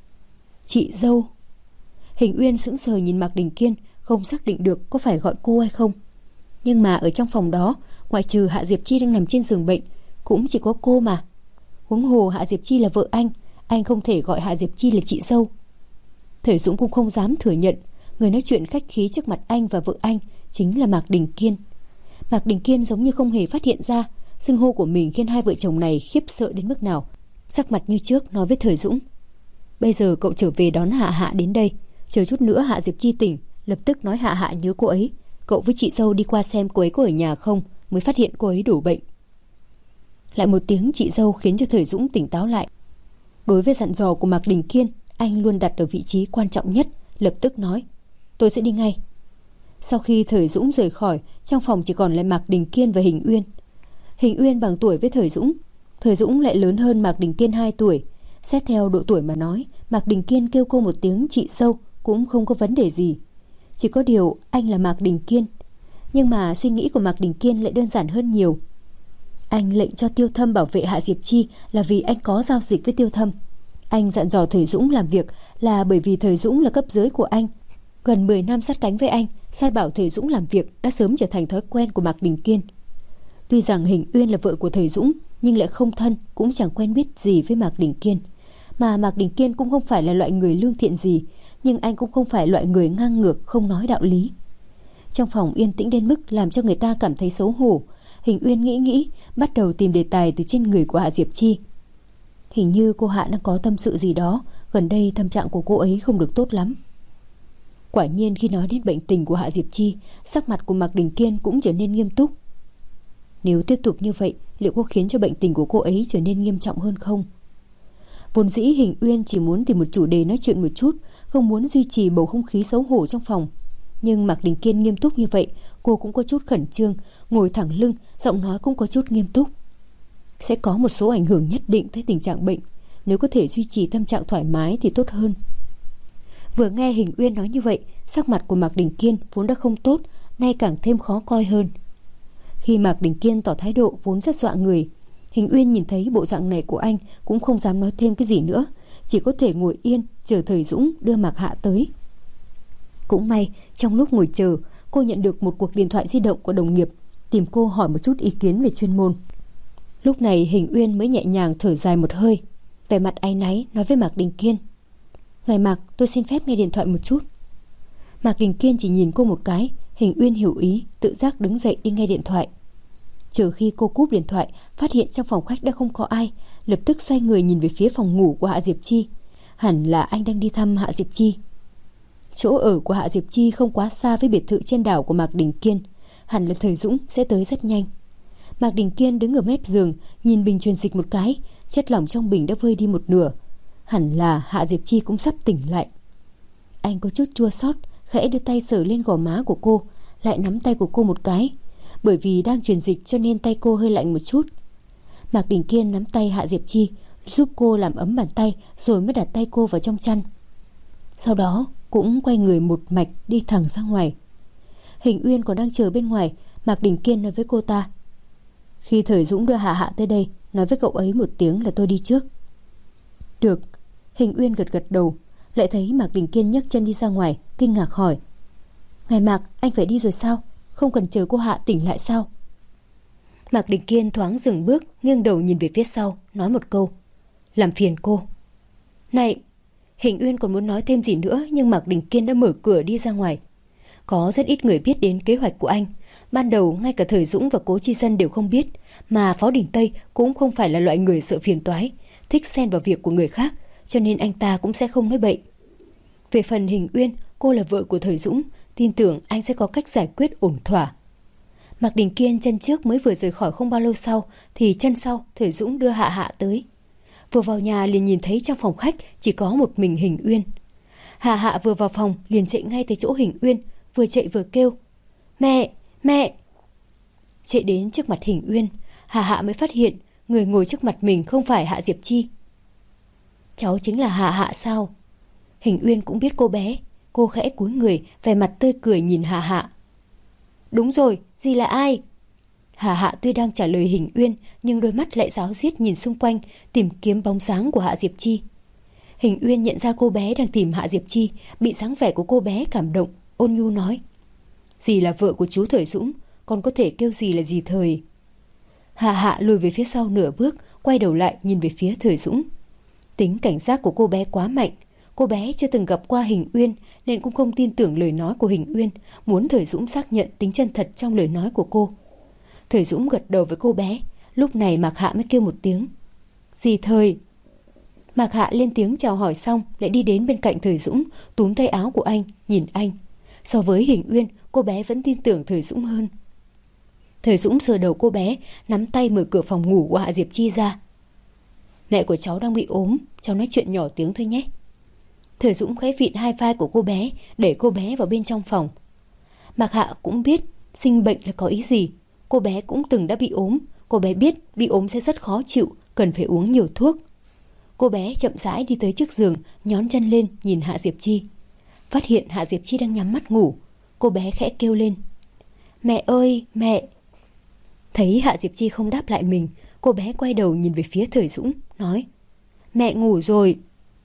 Chị dâu. Hình Uyên sững sờ nhìn Mạc Đình Kiên, không xác định được có phải gọi cô hay không. Nhưng mà ở trong phòng đó, ngoại trừ Hạ Diệp Chi đang nằm trên giường bệnh, cũng chỉ có cô mà. Huống hồ Hạ Diệp Chi là vợ anh không thể gọi Hạ Diệp Chi là chị dâu. Thời Dũng cũng không dám thừa nhận, người nói chuyện khách khí trước mặt anh và vợ anh chính là Mạc Đình Kiên. Mạc Đình Kiên giống như không hề phát hiện ra, xưng hô của mình khiến hai vợ chồng này khiếp sợ đến mức nào. Sắc mặt như trước nói với Thời Dũng, bây giờ cậu trở về đón Hạ Hạ đến đây, chờ chút nữa Hạ Diệp Chi tỉnh, lập tức nói Hạ Hạ nhớ cô ấy, cậu với chị dâu đi qua xem cô ấy có ở nhà không, mới phát hiện cô ấy đổ bệnh. Lại một tiếng chị dâu khiến cho Thời Dũng tỉnh táo lại. Đối với dặn dò của Mạc Đình Kiên, anh luôn đặt ở vị trí quan trọng nhất, lập tức nói, tôi sẽ đi ngay. Sau khi Thời Dũng rời khỏi, trong phòng chỉ còn lại Mạc Đình Kiên và Hình Uyên. Hình Uyên bằng tuổi với Thời Dũng, Thời Dũng lại lớn hơn Mạc Đình Kiên 2 tuổi. Xét theo độ tuổi mà nói, Mạc Đình Kiên kêu cô một tiếng chị dâu cũng không có vấn đề gì. Chỉ có điều anh là Mạc Đình Kiên. Nhưng mà suy nghĩ của Mạc Đình Kiên lại đơn giản hơn nhiều. Anh lệnh cho Tiêu Thâm bảo vệ Hạ Diệp Chi là vì anh có giao dịch với Tiêu Thâm. Anh dặn dò Thời Dũng làm việc là bởi vì Thời Dũng là cấp dưới của anh. Gần 10 năm sát cánh với anh, sai bảo Thời Dũng làm việc đã sớm trở thành thói quen của Mạc Đình Kiên. Tuy rằng Hình Uyên là vợ của Thời Dũng, nhưng lại không thân, cũng chẳng quen biết gì với Mạc Đình Kiên. Mà Mạc Đình Kiên cũng không phải là loại người lương thiện gì, nhưng anh cũng không phải loại người ngang ngược, không nói đạo lý. Trong phòng yên tĩnh đến mức làm cho người ta cảm thấy xấu hổ. Hình Uyên nghĩ, bắt đầu tìm đề tài từ trên người của Hạ Diệp Chi. Hình như cô Hạ đang có tâm sự gì đó, gần đây tâm trạng của cô ấy không được tốt lắm. Quả nhiên khi nói đến bệnh tình của Hạ Diệp Chi, sắc mặt của Mạc Đình Kiên cũng trở nên nghiêm túc. Nếu tiếp tục như vậy, liệu có khiến cho bệnh tình của cô ấy trở nên nghiêm trọng hơn không? Vốn dĩ Hình Uyên chỉ muốn tìm một chủ đề nói chuyện một chút, không muốn duy trì bầu không khí xấu hổ trong phòng. Nhưng Mạc Đình Kiên nghiêm túc như vậy, cô cũng có chút khẩn trương, ngồi thẳng lưng, giọng nói cũng có chút nghiêm túc. Sẽ có một số ảnh hưởng nhất định tới tình trạng bệnh, nếu có thể duy trì tâm trạng thoải mái thì tốt hơn. Vừa nghe Hình Uyên nói như vậy, sắc mặt của Mạc Đình Kiên vốn đã không tốt, nay càng thêm khó coi hơn. Khi Mạc Đình Kiên tỏ thái độ vốn rất dọa người, Hình Uyên nhìn thấy bộ dạng này của anh cũng không dám nói thêm cái gì nữa, chỉ có thể ngồi yên chờ Thời Dũng đưa Mạc Hạ tới. Cũng may, trong lúc ngồi chờ, cô nhận được một cuộc điện thoại di động của đồng nghiệp, tìm cô hỏi một chút ý kiến về chuyên môn. Lúc này Hình Uyên mới nhẹ nhàng thở dài một hơi, vẻ mặt áy náy nói với Mạc Đình Kiên, ngài Mạc, tôi xin phép nghe điện thoại một chút. Mạc Đình Kiên chỉ nhìn cô một cái, Hình Uyên hiểu ý, tự giác đứng dậy đi nghe điện thoại. Chờ khi cô cúp điện thoại, phát hiện trong phòng khách đã không có ai, lập tức xoay người nhìn về phía phòng ngủ của Hạ Diệp Chi. Hẳn là anh đang đi thăm Hạ Diệp Chi. Chỗ ở của Hạ Diệp Chi không quá xa với biệt thự trên đảo của Mạc Đình Kiên, hẳn là Thời Dũng sẽ tới rất nhanh. Mạc Đình Kiên đứng ở mép giường, nhìn bình truyền dịch một cái, chất lỏng trong bình đã vơi đi một nửa. Hẳn là Hạ Diệp Chi cũng sắp tỉnh lại. Anh có chút chua xót, khẽ đưa tay sờ lên gò má của cô, lại nắm tay của cô một cái. Bởi vì đang truyền dịch cho nên tay cô hơi lạnh một chút. Mạc Đình Kiên nắm tay Hạ Diệp Chi, giúp cô làm ấm bàn tay rồi mới đặt tay cô vào trong chăn. Sau đó cũng quay người một mạch đi thẳng ra ngoài. Hình Uyên còn đang chờ bên ngoài. Mạc Đình Kiên nói với cô ta: khi Thời Dũng đưa Hạ Hạ tới đây, nói với cậu ấy một tiếng là tôi đi trước. Được. Hình Uyên gật gật đầu. Lại thấy Mạc Đình Kiên nhấc chân đi ra ngoài, kinh ngạc hỏi: Ngài Mạc, anh phải đi rồi sao? Không cần chờ cô Hạ tỉnh lại sao? Mạc Đình Kiên thoáng dừng bước, nghiêng đầu nhìn về phía sau, nói một câu: làm phiền cô. Này! Hình Uyên còn muốn nói thêm gì nữa, nhưng Mạc Đình Kiên đã mở cửa đi ra ngoài. Có rất ít người biết đến kế hoạch của anh. Ban đầu ngay cả Thời Dũng và Cố Chi Dân đều không biết, mà Phó Đình Tây cũng không phải là loại người sợ phiền toái, thích xen vào việc của người khác, cho nên anh ta cũng sẽ không nói bậy. Về phần Hình Uyên, cô là vợ của Thời Dũng, tin tưởng anh sẽ có cách giải quyết ổn thỏa. Mạc Đình Kiên chân trước mới vừa rời khỏi không bao lâu sau, thì chân sau Thời Dũng đưa Hạ Hạ tới. Vừa vào nhà liền nhìn thấy trong phòng khách chỉ có một mình Hình Uyên. Hạ Hạ vừa vào phòng liền chạy ngay tới chỗ Hình Uyên, vừa chạy vừa kêu: Mẹ! Mẹ! Chạy đến trước mặt Hình Uyên, Hạ Hạ mới phát hiện người ngồi trước mặt mình không phải Hạ Diệp Chi. Cháu chính là Hạ Hạ sao? Hình Uyên cũng biết cô bé. Cô khẽ cúi người, vẻ mặt tươi cười nhìn Hạ Hạ. Đúng rồi, dì là ai? Hạ Hạ tuy đang trả lời Hình Uyên, nhưng đôi mắt lại ráo riết nhìn xung quanh, tìm kiếm bóng dáng của Hạ Diệp Chi. Hình Uyên nhận ra cô bé đang tìm Hạ Diệp Chi, bị dáng vẻ của cô bé cảm động, ôn nhu nói: dì là vợ của chú Thời Dũng, con có thể kêu dì là dì Thời. Hạ Hạ lùi về phía sau nửa bước, quay đầu lại nhìn về phía Thời Dũng. Tính cảnh giác của cô bé quá mạnh. Cô bé chưa từng gặp qua Hình Uyên nên cũng không tin tưởng lời nói của Hình Uyên, muốn Thời Dũng xác nhận tính chân thật trong lời nói của cô. Thời Dũng gật đầu với cô bé. Lúc này Mạc Hạ mới kêu một tiếng: dì Thời. Mạc Hạ lên tiếng chào hỏi xong, lại đi đến bên cạnh Thời Dũng, túm tay áo của anh, nhìn anh. So với Hình Uyên, cô bé vẫn tin tưởng Thời Dũng hơn. Thời Dũng sờ đầu cô bé, nắm tay mở cửa phòng ngủ của Hạ Diệp Chi ra. Mẹ của cháu đang bị ốm, cháu nói chuyện nhỏ tiếng thôi nhé. Thời Dũng khẽ vịn hai vai của cô bé, đẩy cô bé vào bên trong phòng. Mạc Hạ cũng biết sinh bệnh là có ý gì. Cô bé cũng từng đã bị ốm. Cô bé biết bị ốm sẽ rất khó chịu, cần phải uống nhiều thuốc. Cô bé chậm rãi đi tới trước giường, nhón chân lên nhìn Hạ Diệp Chi. Phát hiện Hạ Diệp Chi đang nhắm mắt ngủ, cô bé khẽ kêu lên: Mẹ ơi, mẹ! Thấy Hạ Diệp Chi không đáp lại mình, cô bé quay đầu nhìn về phía Thời Dũng, nói: Mẹ ngủ rồi.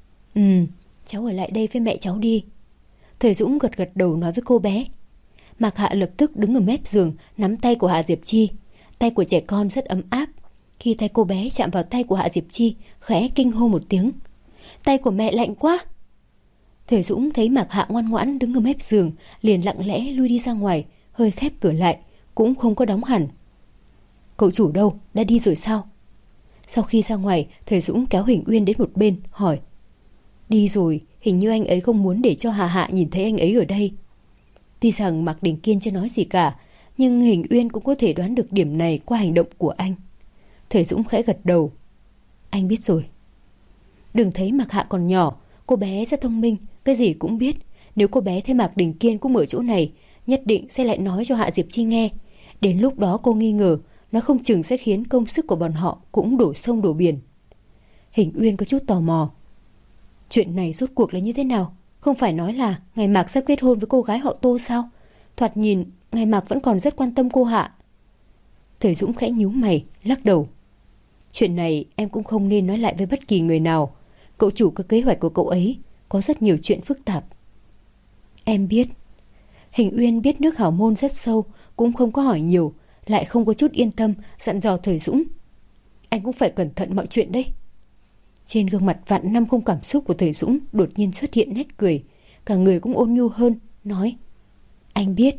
Cháu ở lại đây với mẹ cháu đi. Thời Dũng gật gật đầu nói với cô bé. Mạc Hạ lập tức đứng ở mép giường, nắm tay của Hạ Diệp Chi. Tay của trẻ con rất ấm áp. Khi tay cô bé chạm vào tay của Hạ Diệp Chi, khẽ kinh hô một tiếng: Tay của mẹ lạnh quá! Thời Dũng thấy Mạc Hạ ngoan ngoãn đứng ở mép giường, liền lặng lẽ lui đi ra ngoài, hơi khép cửa lại, cũng không có đóng hẳn. Cậu chủ đâu, đã đi rồi sao? Sau khi ra ngoài, Thời Dũng kéo Hình Uyên đến một bên, hỏi: Đi rồi, hình như anh ấy không muốn để cho Hạ Hạ nhìn thấy anh ấy ở đây. Tuy rằng Mạc Đình Kiên chưa nói gì cả, nhưng Hình Uyên cũng có thể đoán được điểm này qua hành động của anh. Thời Dũng khẽ gật đầu. Anh biết rồi. Đừng thấy Mạc Hạ còn nhỏ, cô bé rất thông minh, cái gì cũng biết. Nếu cô bé thấy Mạc Đình Kiên cũng ở chỗ này, nhất định sẽ lại nói cho Hạ Diệp Chi nghe. Đến lúc đó cô nghi ngờ, nó không chừng sẽ khiến công sức của bọn họ cũng đổ sông đổ biển. Hình Uyên có chút tò mò. Chuyện này rốt cuộc là như thế nào? Không phải nói là Ngài Mạc sắp kết hôn với cô gái họ Tô sao? Thoạt nhìn Ngài Mạc vẫn còn rất quan tâm cô Hạ. Thời Dũng khẽ nhíu mày, lắc đầu. Chuyện này em cũng không nên nói lại với bất kỳ người nào. Cậu chủ có kế hoạch của cậu ấy, có rất nhiều chuyện phức tạp. Em biết. Hình Uyên biết nước hào môn rất sâu, cũng không có hỏi nhiều, lại không có chút yên tâm, dặn dò Thời Dũng. Anh cũng phải cẩn thận mọi chuyện đấy. Trên gương mặt vạn năm không cảm xúc của Thời Dũng đột nhiên xuất hiện nét cười, cả người cũng ôn nhu hơn, nói: Anh biết.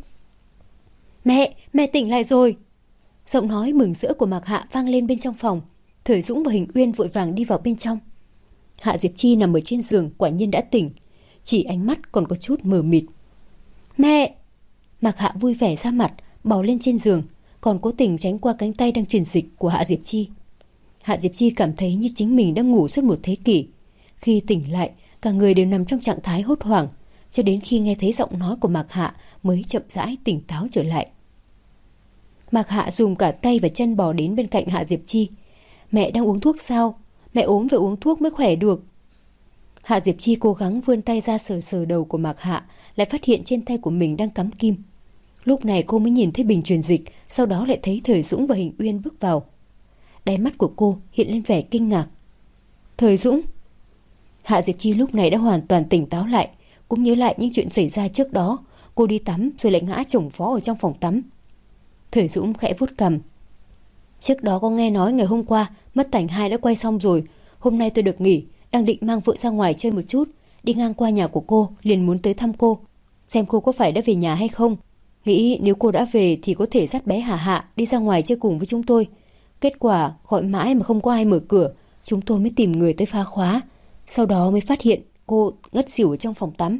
Mẹ tỉnh lại rồi. Giọng nói mừng rỡ của Mạc Hạ vang lên bên trong phòng. Thời Dũng và Hình Uyên vội vàng đi vào bên trong. Hạ Diệp Chi nằm ở trên giường quả nhiên đã tỉnh, chỉ ánh mắt còn có chút mờ mịt. Mẹ! Mạc Hạ vui vẻ ra mặt, bò lên trên giường, còn cố tình tránh qua cánh tay đang truyền dịch của Hạ Diệp Chi. Hạ Diệp Chi cảm thấy như chính mình đang ngủ suốt một thế kỷ. Khi tỉnh lại, cả người đều nằm trong trạng thái hốt hoảng, cho đến khi nghe thấy giọng nói của Mạc Hạ mới chậm rãi tỉnh táo trở lại. Mạc Hạ dùng cả tay và chân bò đến bên cạnh Hạ Diệp Chi. Mẹ đang uống thuốc sao? Mẹ ốm phải uống thuốc mới khỏe được. Hạ Diệp Chi cố gắng vươn tay ra sờ sờ đầu của Mạc Hạ, lại phát hiện trên tay của mình đang cắm kim. Lúc này cô mới nhìn thấy bình truyền dịch, sau đó lại thấy Thời Dũng và Hình Uyên bước vào. Đáy mắt của cô hiện lên vẻ kinh ngạc. Thời Dũng? Hạ Diệp Chi lúc này đã hoàn toàn tỉnh táo lại, cũng nhớ lại những chuyện xảy ra trước đó. Cô đi tắm rồi lại ngã chồng vó ở trong phòng tắm. Thời Dũng khẽ vuốt cằm. Trước đó có nghe nói ngày hôm qua Mất Tảnh 2 đã quay xong rồi. Hôm nay tôi được nghỉ, đang định mang vợ ra ngoài chơi một chút. Đi ngang qua nhà của cô liền muốn tới thăm cô, xem cô có phải đã về nhà hay không. Nghĩ nếu cô đã về thì có thể dắt bé Hạ Hạ đi ra ngoài chơi cùng với chúng tôi. Kết quả gọi mãi mà không có ai mở cửa, chúng tôi mới tìm người tới phá khóa. Sau đó mới phát hiện cô ngất xỉu ở trong phòng tắm.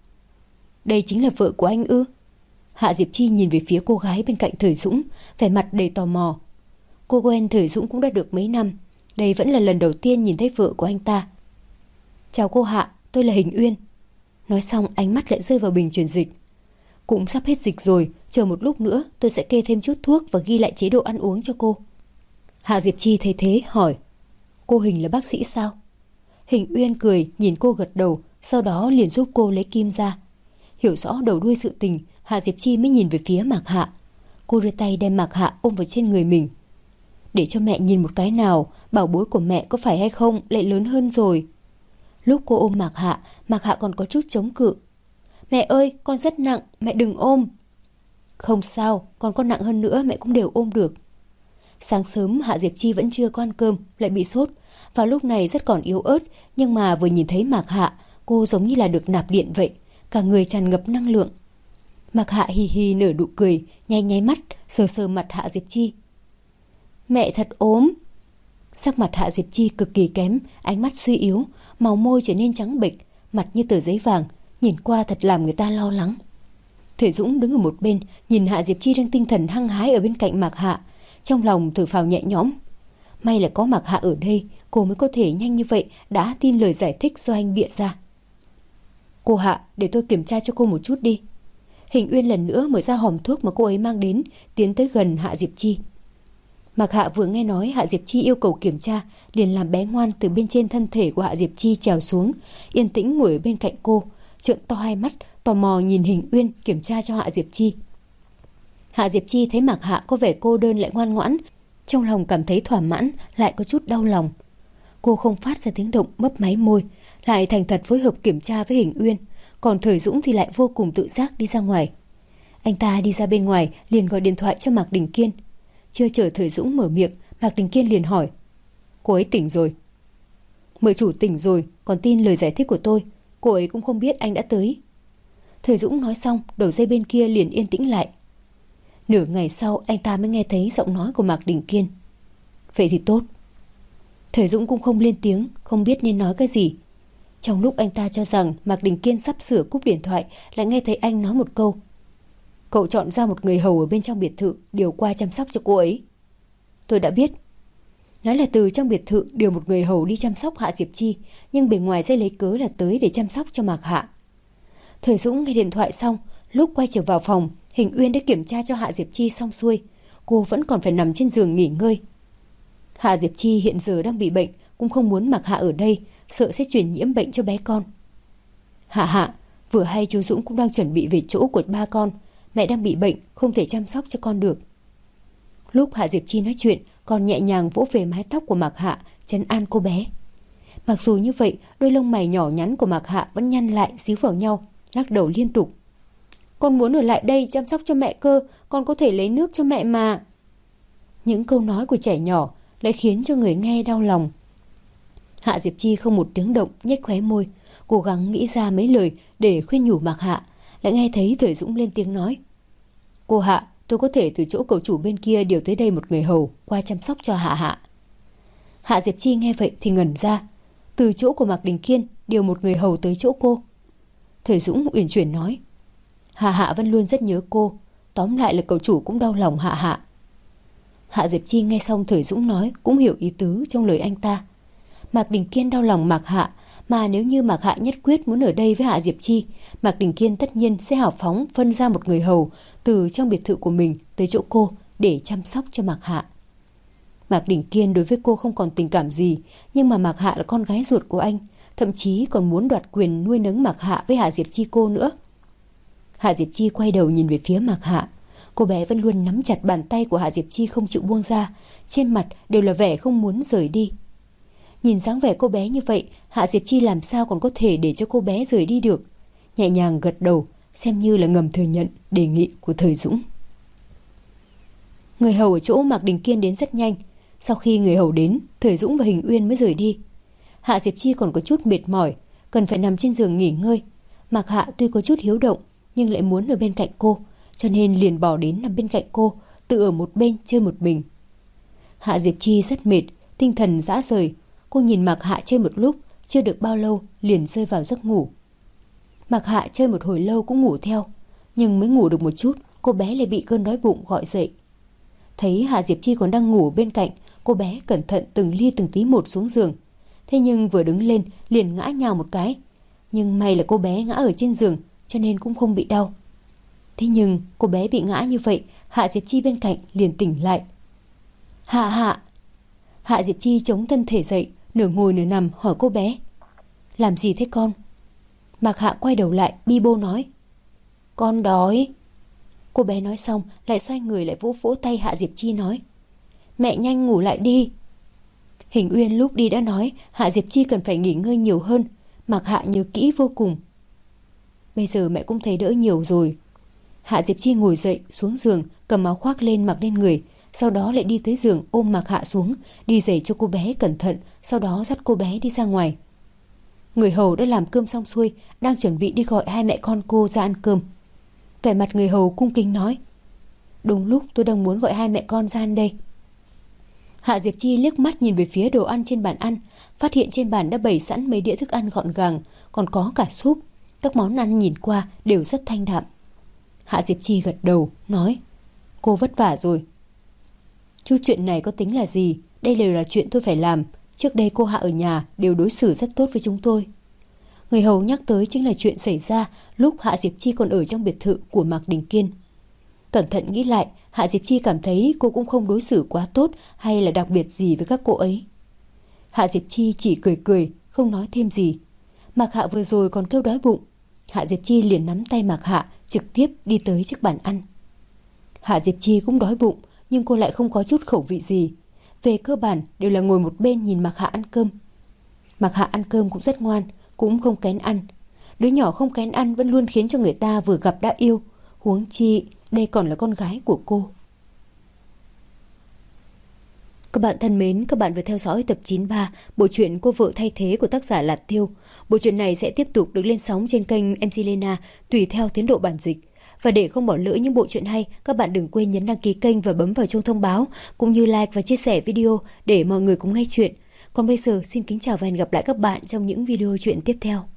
Đây chính là vợ của anh ư? Hạ Diệp Chi nhìn về phía cô gái bên cạnh Thời Dũng, vẻ mặt đầy tò mò. Cô quen Thời Dũng cũng đã được mấy năm, đây vẫn là lần đầu tiên nhìn thấy vợ của anh ta. Chào cô Hạ, tôi là Hình Uyên. Nói xong ánh mắt lại rơi vào bình truyền dịch. Cũng sắp hết dịch rồi, chờ một lúc nữa tôi sẽ kê thêm chút thuốc và ghi lại chế độ ăn uống cho cô. Hạ Diệp Chi thấy thế hỏi, cô Hình là bác sĩ sao? Hình Uyên cười nhìn cô gật đầu, sau đó liền giúp cô lấy kim ra. Hiểu rõ đầu đuôi sự tình, Hạ Diệp Chi mới nhìn về phía Mạc Hạ. Cô đưa tay đem Mạc Hạ ôm vào trên người mình. Để cho mẹ nhìn một cái nào, bảo bối của mẹ có phải hay không lại lớn hơn rồi. Lúc cô ôm Mạc Hạ còn có chút chống cự. Mẹ ơi, con rất nặng, mẹ đừng ôm. Không sao, còn con nặng hơn nữa mẹ cũng đều ôm được. Sáng sớm Hạ Diệp Chi vẫn chưa có ăn cơm, lại bị sốt. Vào lúc này rất còn yếu ớt, nhưng mà vừa nhìn thấy Mạc Hạ, cô giống như là được nạp điện vậy, cả người tràn ngập năng lượng. Mạc Hạ hì hì nở nụ cười, nháy nháy mắt, sờ sờ mặt Hạ Diệp Chi. Mẹ thật ốm. Sắc mặt Hạ Diệp Chi cực kỳ kém, ánh mắt suy yếu, màu môi trở nên trắng bệch, mặt như tờ giấy vàng, nhìn qua thật làm người ta lo lắng. Thời Dũng đứng ở một bên, nhìn Hạ Diệp Chi đang tinh thần hăng hái ở bên cạnh Mạc Hạ, trong lòng thở phào nhẹ nhõm. May là có Mạc Hạ ở đây, cô mới có thể nhanh như vậy đã tin lời giải thích do anh bịa ra. Cô Hạ, để tôi kiểm tra cho cô một chút đi. Hình Uyên lần nữa mở ra hòm thuốc mà cô ấy mang đến, tiến tới gần Hạ Diệp Chi. Mạc Hạ vừa nghe nói Hạ Diệp Chi yêu cầu kiểm tra, liền làm bé ngoan từ bên trên thân thể của Hạ Diệp Chi trèo xuống, yên tĩnh ngồi ở bên cạnh cô, trợn to hai mắt, tò mò nhìn Hình Uyên kiểm tra cho Hạ Diệp Chi. Hạ Diệp Chi thấy Mạc Hạ có vẻ cô đơn lại ngoan ngoãn, trong lòng cảm thấy thỏa mãn, lại có chút đau lòng. Cô không phát ra tiếng động, mấp máy môi, lại thành thật phối hợp kiểm tra với Hình Uyên, còn Thời Dũng thì lại vô cùng tự giác đi ra ngoài. Anh ta đi ra bên ngoài liền gọi điện thoại cho Mạc Đình Kiên. Chưa chờ Thời Dũng mở miệng, Mạc Đình Kiên liền hỏi, cô ấy tỉnh rồi? Mời chủ tỉnh rồi, còn tin lời giải thích của tôi, cô ấy cũng không biết anh đã tới. Thời Dũng nói xong, đầu dây bên kia liền yên tĩnh lại. Nửa ngày sau anh ta mới nghe thấy giọng nói của Mạc Đình Kiên. Vậy thì tốt. Thời Dũng cũng không lên tiếng, không biết nên nói cái gì. Trong lúc anh ta cho rằng Mạc Đình Kiên sắp sửa cúp điện thoại, lại nghe thấy anh nói một câu. Cậu chọn ra một người hầu ở bên trong biệt thự, điều qua chăm sóc cho cô ấy. Tôi đã biết. Nói là từ trong biệt thự điều một người hầu đi chăm sóc Hạ Diệp Chi, nhưng bề ngoài sẽ lấy cớ là tới để chăm sóc cho Mạc Hạ. Thời Dũng nghe điện thoại xong, lúc quay trở vào phòng, Hình Uyên đã kiểm tra cho Hạ Diệp Chi xong xuôi. Cô vẫn còn phải nằm trên giường nghỉ ngơi. Hạ Diệp Chi hiện giờ đang bị bệnh, cũng không muốn Mạc Hạ ở đây, sợ sẽ truyền nhiễm bệnh cho bé con. Hạ, vừa hay chú Dũng cũng đang chuẩn bị về chỗ của ba con. Mẹ đang bị bệnh, không thể chăm sóc cho con được. Lúc Hạ Diệp Chi nói chuyện, còn nhẹ nhàng vỗ về mái tóc của Mạc Hạ, trấn an cô bé. Mặc dù như vậy, đôi lông mày nhỏ nhắn của Mạc Hạ vẫn nhăn lại díu vào nhau, lắc đầu liên tục. Con muốn ở lại đây chăm sóc cho mẹ cơ, con có thể lấy nước cho mẹ mà. Những câu nói của trẻ nhỏ lại khiến cho người nghe đau lòng. Hạ Diệp Chi không một tiếng động, nhếch khóe môi, cố gắng nghĩ ra mấy lời để khuyên nhủ Mạc Hạ, lại nghe thấy Thời Dũng lên tiếng nói. Cô Hạ, tôi có thể từ chỗ cậu chủ bên kia điều tới đây một người hầu qua chăm sóc cho Hạ. Hạ Diệp Chi nghe vậy thì ngẩn ra. Từ chỗ của Mạc Đình Kiên điều một người hầu tới chỗ cô. Thời Dũng uyển chuyển nói. Hạ vẫn luôn rất nhớ cô, tóm lại là cậu chủ cũng đau lòng Hạ. Hạ Diệp Chi nghe xong Thời Dũng nói cũng hiểu ý tứ trong lời anh ta. Mạc Đình Kiên đau lòng Mạc Hạ, Mà nếu như Mạc Hạ nhất quyết muốn ở đây với Hạ Diệp Chi, Mạc Đình Kiên tất nhiên sẽ hào phóng phân ra một người hầu từ trong biệt thự của mình tới chỗ cô để chăm sóc cho Mạc Hạ. Mạc Đình Kiên đối với cô không còn tình cảm gì, nhưng mà Mạc Hạ là con gái ruột của anh, thậm chí còn muốn đoạt quyền nuôi nấng Mạc Hạ với Hạ Diệp Chi cô nữa. Hạ Diệp Chi quay đầu nhìn về phía Mạc Hạ. Cô bé vẫn luôn nắm chặt bàn tay của Hạ Diệp Chi không chịu buông ra, trên mặt đều là vẻ không muốn rời đi. Nhìn dáng vẻ cô bé như vậy, Hạ Diệp Chi làm sao còn có thể để cho cô bé rời đi được. Nhẹ nhàng gật đầu, xem như là ngầm thừa nhận đề nghị của Thời Dũng. Người hầu ở chỗ Mạc Đình Kiên đến rất nhanh. Sau khi người hầu đến, Thời Dũng và Hình Uyên mới rời đi. Hạ Diệp Chi còn có chút mệt mỏi, cần phải nằm trên giường nghỉ ngơi. Mạc Hạ tuy có chút hiếu động, nhưng lại muốn ở bên cạnh cô, cho nên liền bỏ đến nằm bên cạnh cô, tự ở một bên chơi một mình. Hạ Diệp Chi rất mệt, tinh thần rã rời. Cô nhìn Mạc Hạ chơi một lúc, chưa được bao lâu liền rơi vào giấc ngủ. Mạc Hạ chơi một hồi lâu cũng ngủ theo, nhưng mới ngủ được một chút, cô bé lại bị cơn đói bụng gọi dậy. Thấy Hạ Diệp Chi còn đang ngủ bên cạnh, cô bé cẩn thận từng ly từng tí một xuống giường. Thế nhưng vừa đứng lên liền ngã nhào một cái. Nhưng may là cô bé ngã ở trên giường, cho nên cũng không bị đau. Thế nhưng cô bé bị ngã như vậy, Hạ Diệp Chi bên cạnh liền tỉnh lại. Hạ. Hạ Diệp Chi chống thân thể dậy, nửa ngồi nửa nằm hỏi cô bé. Làm gì thế con? Mạc Hạ quay đầu lại bi bô nói. Con đói. Cô bé nói xong lại xoay người lại vỗ vỗ tay Hạ Diệp Chi nói. Mẹ nhanh ngủ lại đi. Hình Uyên lúc đi đã nói Hạ Diệp Chi cần phải nghỉ ngơi nhiều hơn. Mạc Hạ nhớ kỹ vô cùng. Bây giờ mẹ cũng thấy đỡ nhiều rồi. Hạ Diệp Chi ngồi dậy xuống giường, cầm áo khoác lên mặc lên người, sau đó lại đi tới giường ôm Mạc Hạ xuống, đi giày cho cô bé cẩn thận, sau đó dắt cô bé đi ra ngoài. Người hầu đã làm cơm xong xuôi, đang chuẩn bị đi gọi hai mẹ con cô ra ăn cơm. Vẻ mặt người hầu cung kính nói. Đúng lúc tôi đang muốn gọi hai mẹ con ra ăn đây. Hạ Diệp Chi liếc mắt nhìn về phía đồ ăn trên bàn ăn, phát hiện trên bàn đã bày sẵn mấy đĩa thức ăn gọn gàng, còn có cả súp. Các món ăn nhìn qua đều rất thanh đạm. Hạ Diệp Chi gật đầu, nói. Cô vất vả rồi. Chút chuyện này có tính là gì? Đây đều là chuyện tôi phải làm. Trước đây cô Hạ ở nhà đều đối xử rất tốt với chúng tôi. Người hầu nhắc tới chính là chuyện xảy ra lúc Hạ Diệp Chi còn ở trong biệt thự của Mạc Đình Kiên. Cẩn thận nghĩ lại, Hạ Diệp Chi cảm thấy cô cũng không đối xử quá tốt hay là đặc biệt gì với các cô ấy. Hạ Diệp Chi chỉ cười cười, không nói thêm gì. Mạc Hạ vừa rồi còn kêu đói bụng. Hạ Diệp Chi liền nắm tay Mạc Hạ, trực tiếp đi tới trước bàn ăn. Hạ Diệp Chi cũng đói bụng, nhưng cô lại không có chút khẩu vị gì. Về cơ bản đều là ngồi một bên nhìn Mạc Hạ ăn cơm. Mạc Hạ ăn cơm cũng rất ngoan, cũng không kén ăn. Đứa nhỏ không kén ăn vẫn luôn khiến cho người ta vừa gặp đã yêu. Huống chi đây còn là con gái của cô. Các bạn thân mến, các bạn vừa theo dõi tập 93 bộ truyện Cô vợ thay thế của tác giả Lạt Tiêu. Bộ truyện này sẽ tiếp tục được lên sóng trên kênh MC Lena tùy theo tiến độ bản dịch. Và để không bỏ lỡ những bộ truyện hay, các bạn đừng quên nhấn đăng ký kênh và bấm vào chuông thông báo, cũng như like và chia sẻ video để mọi người cùng nghe chuyện. Còn bây giờ xin kính chào và hẹn gặp lại các bạn trong những video truyện tiếp theo.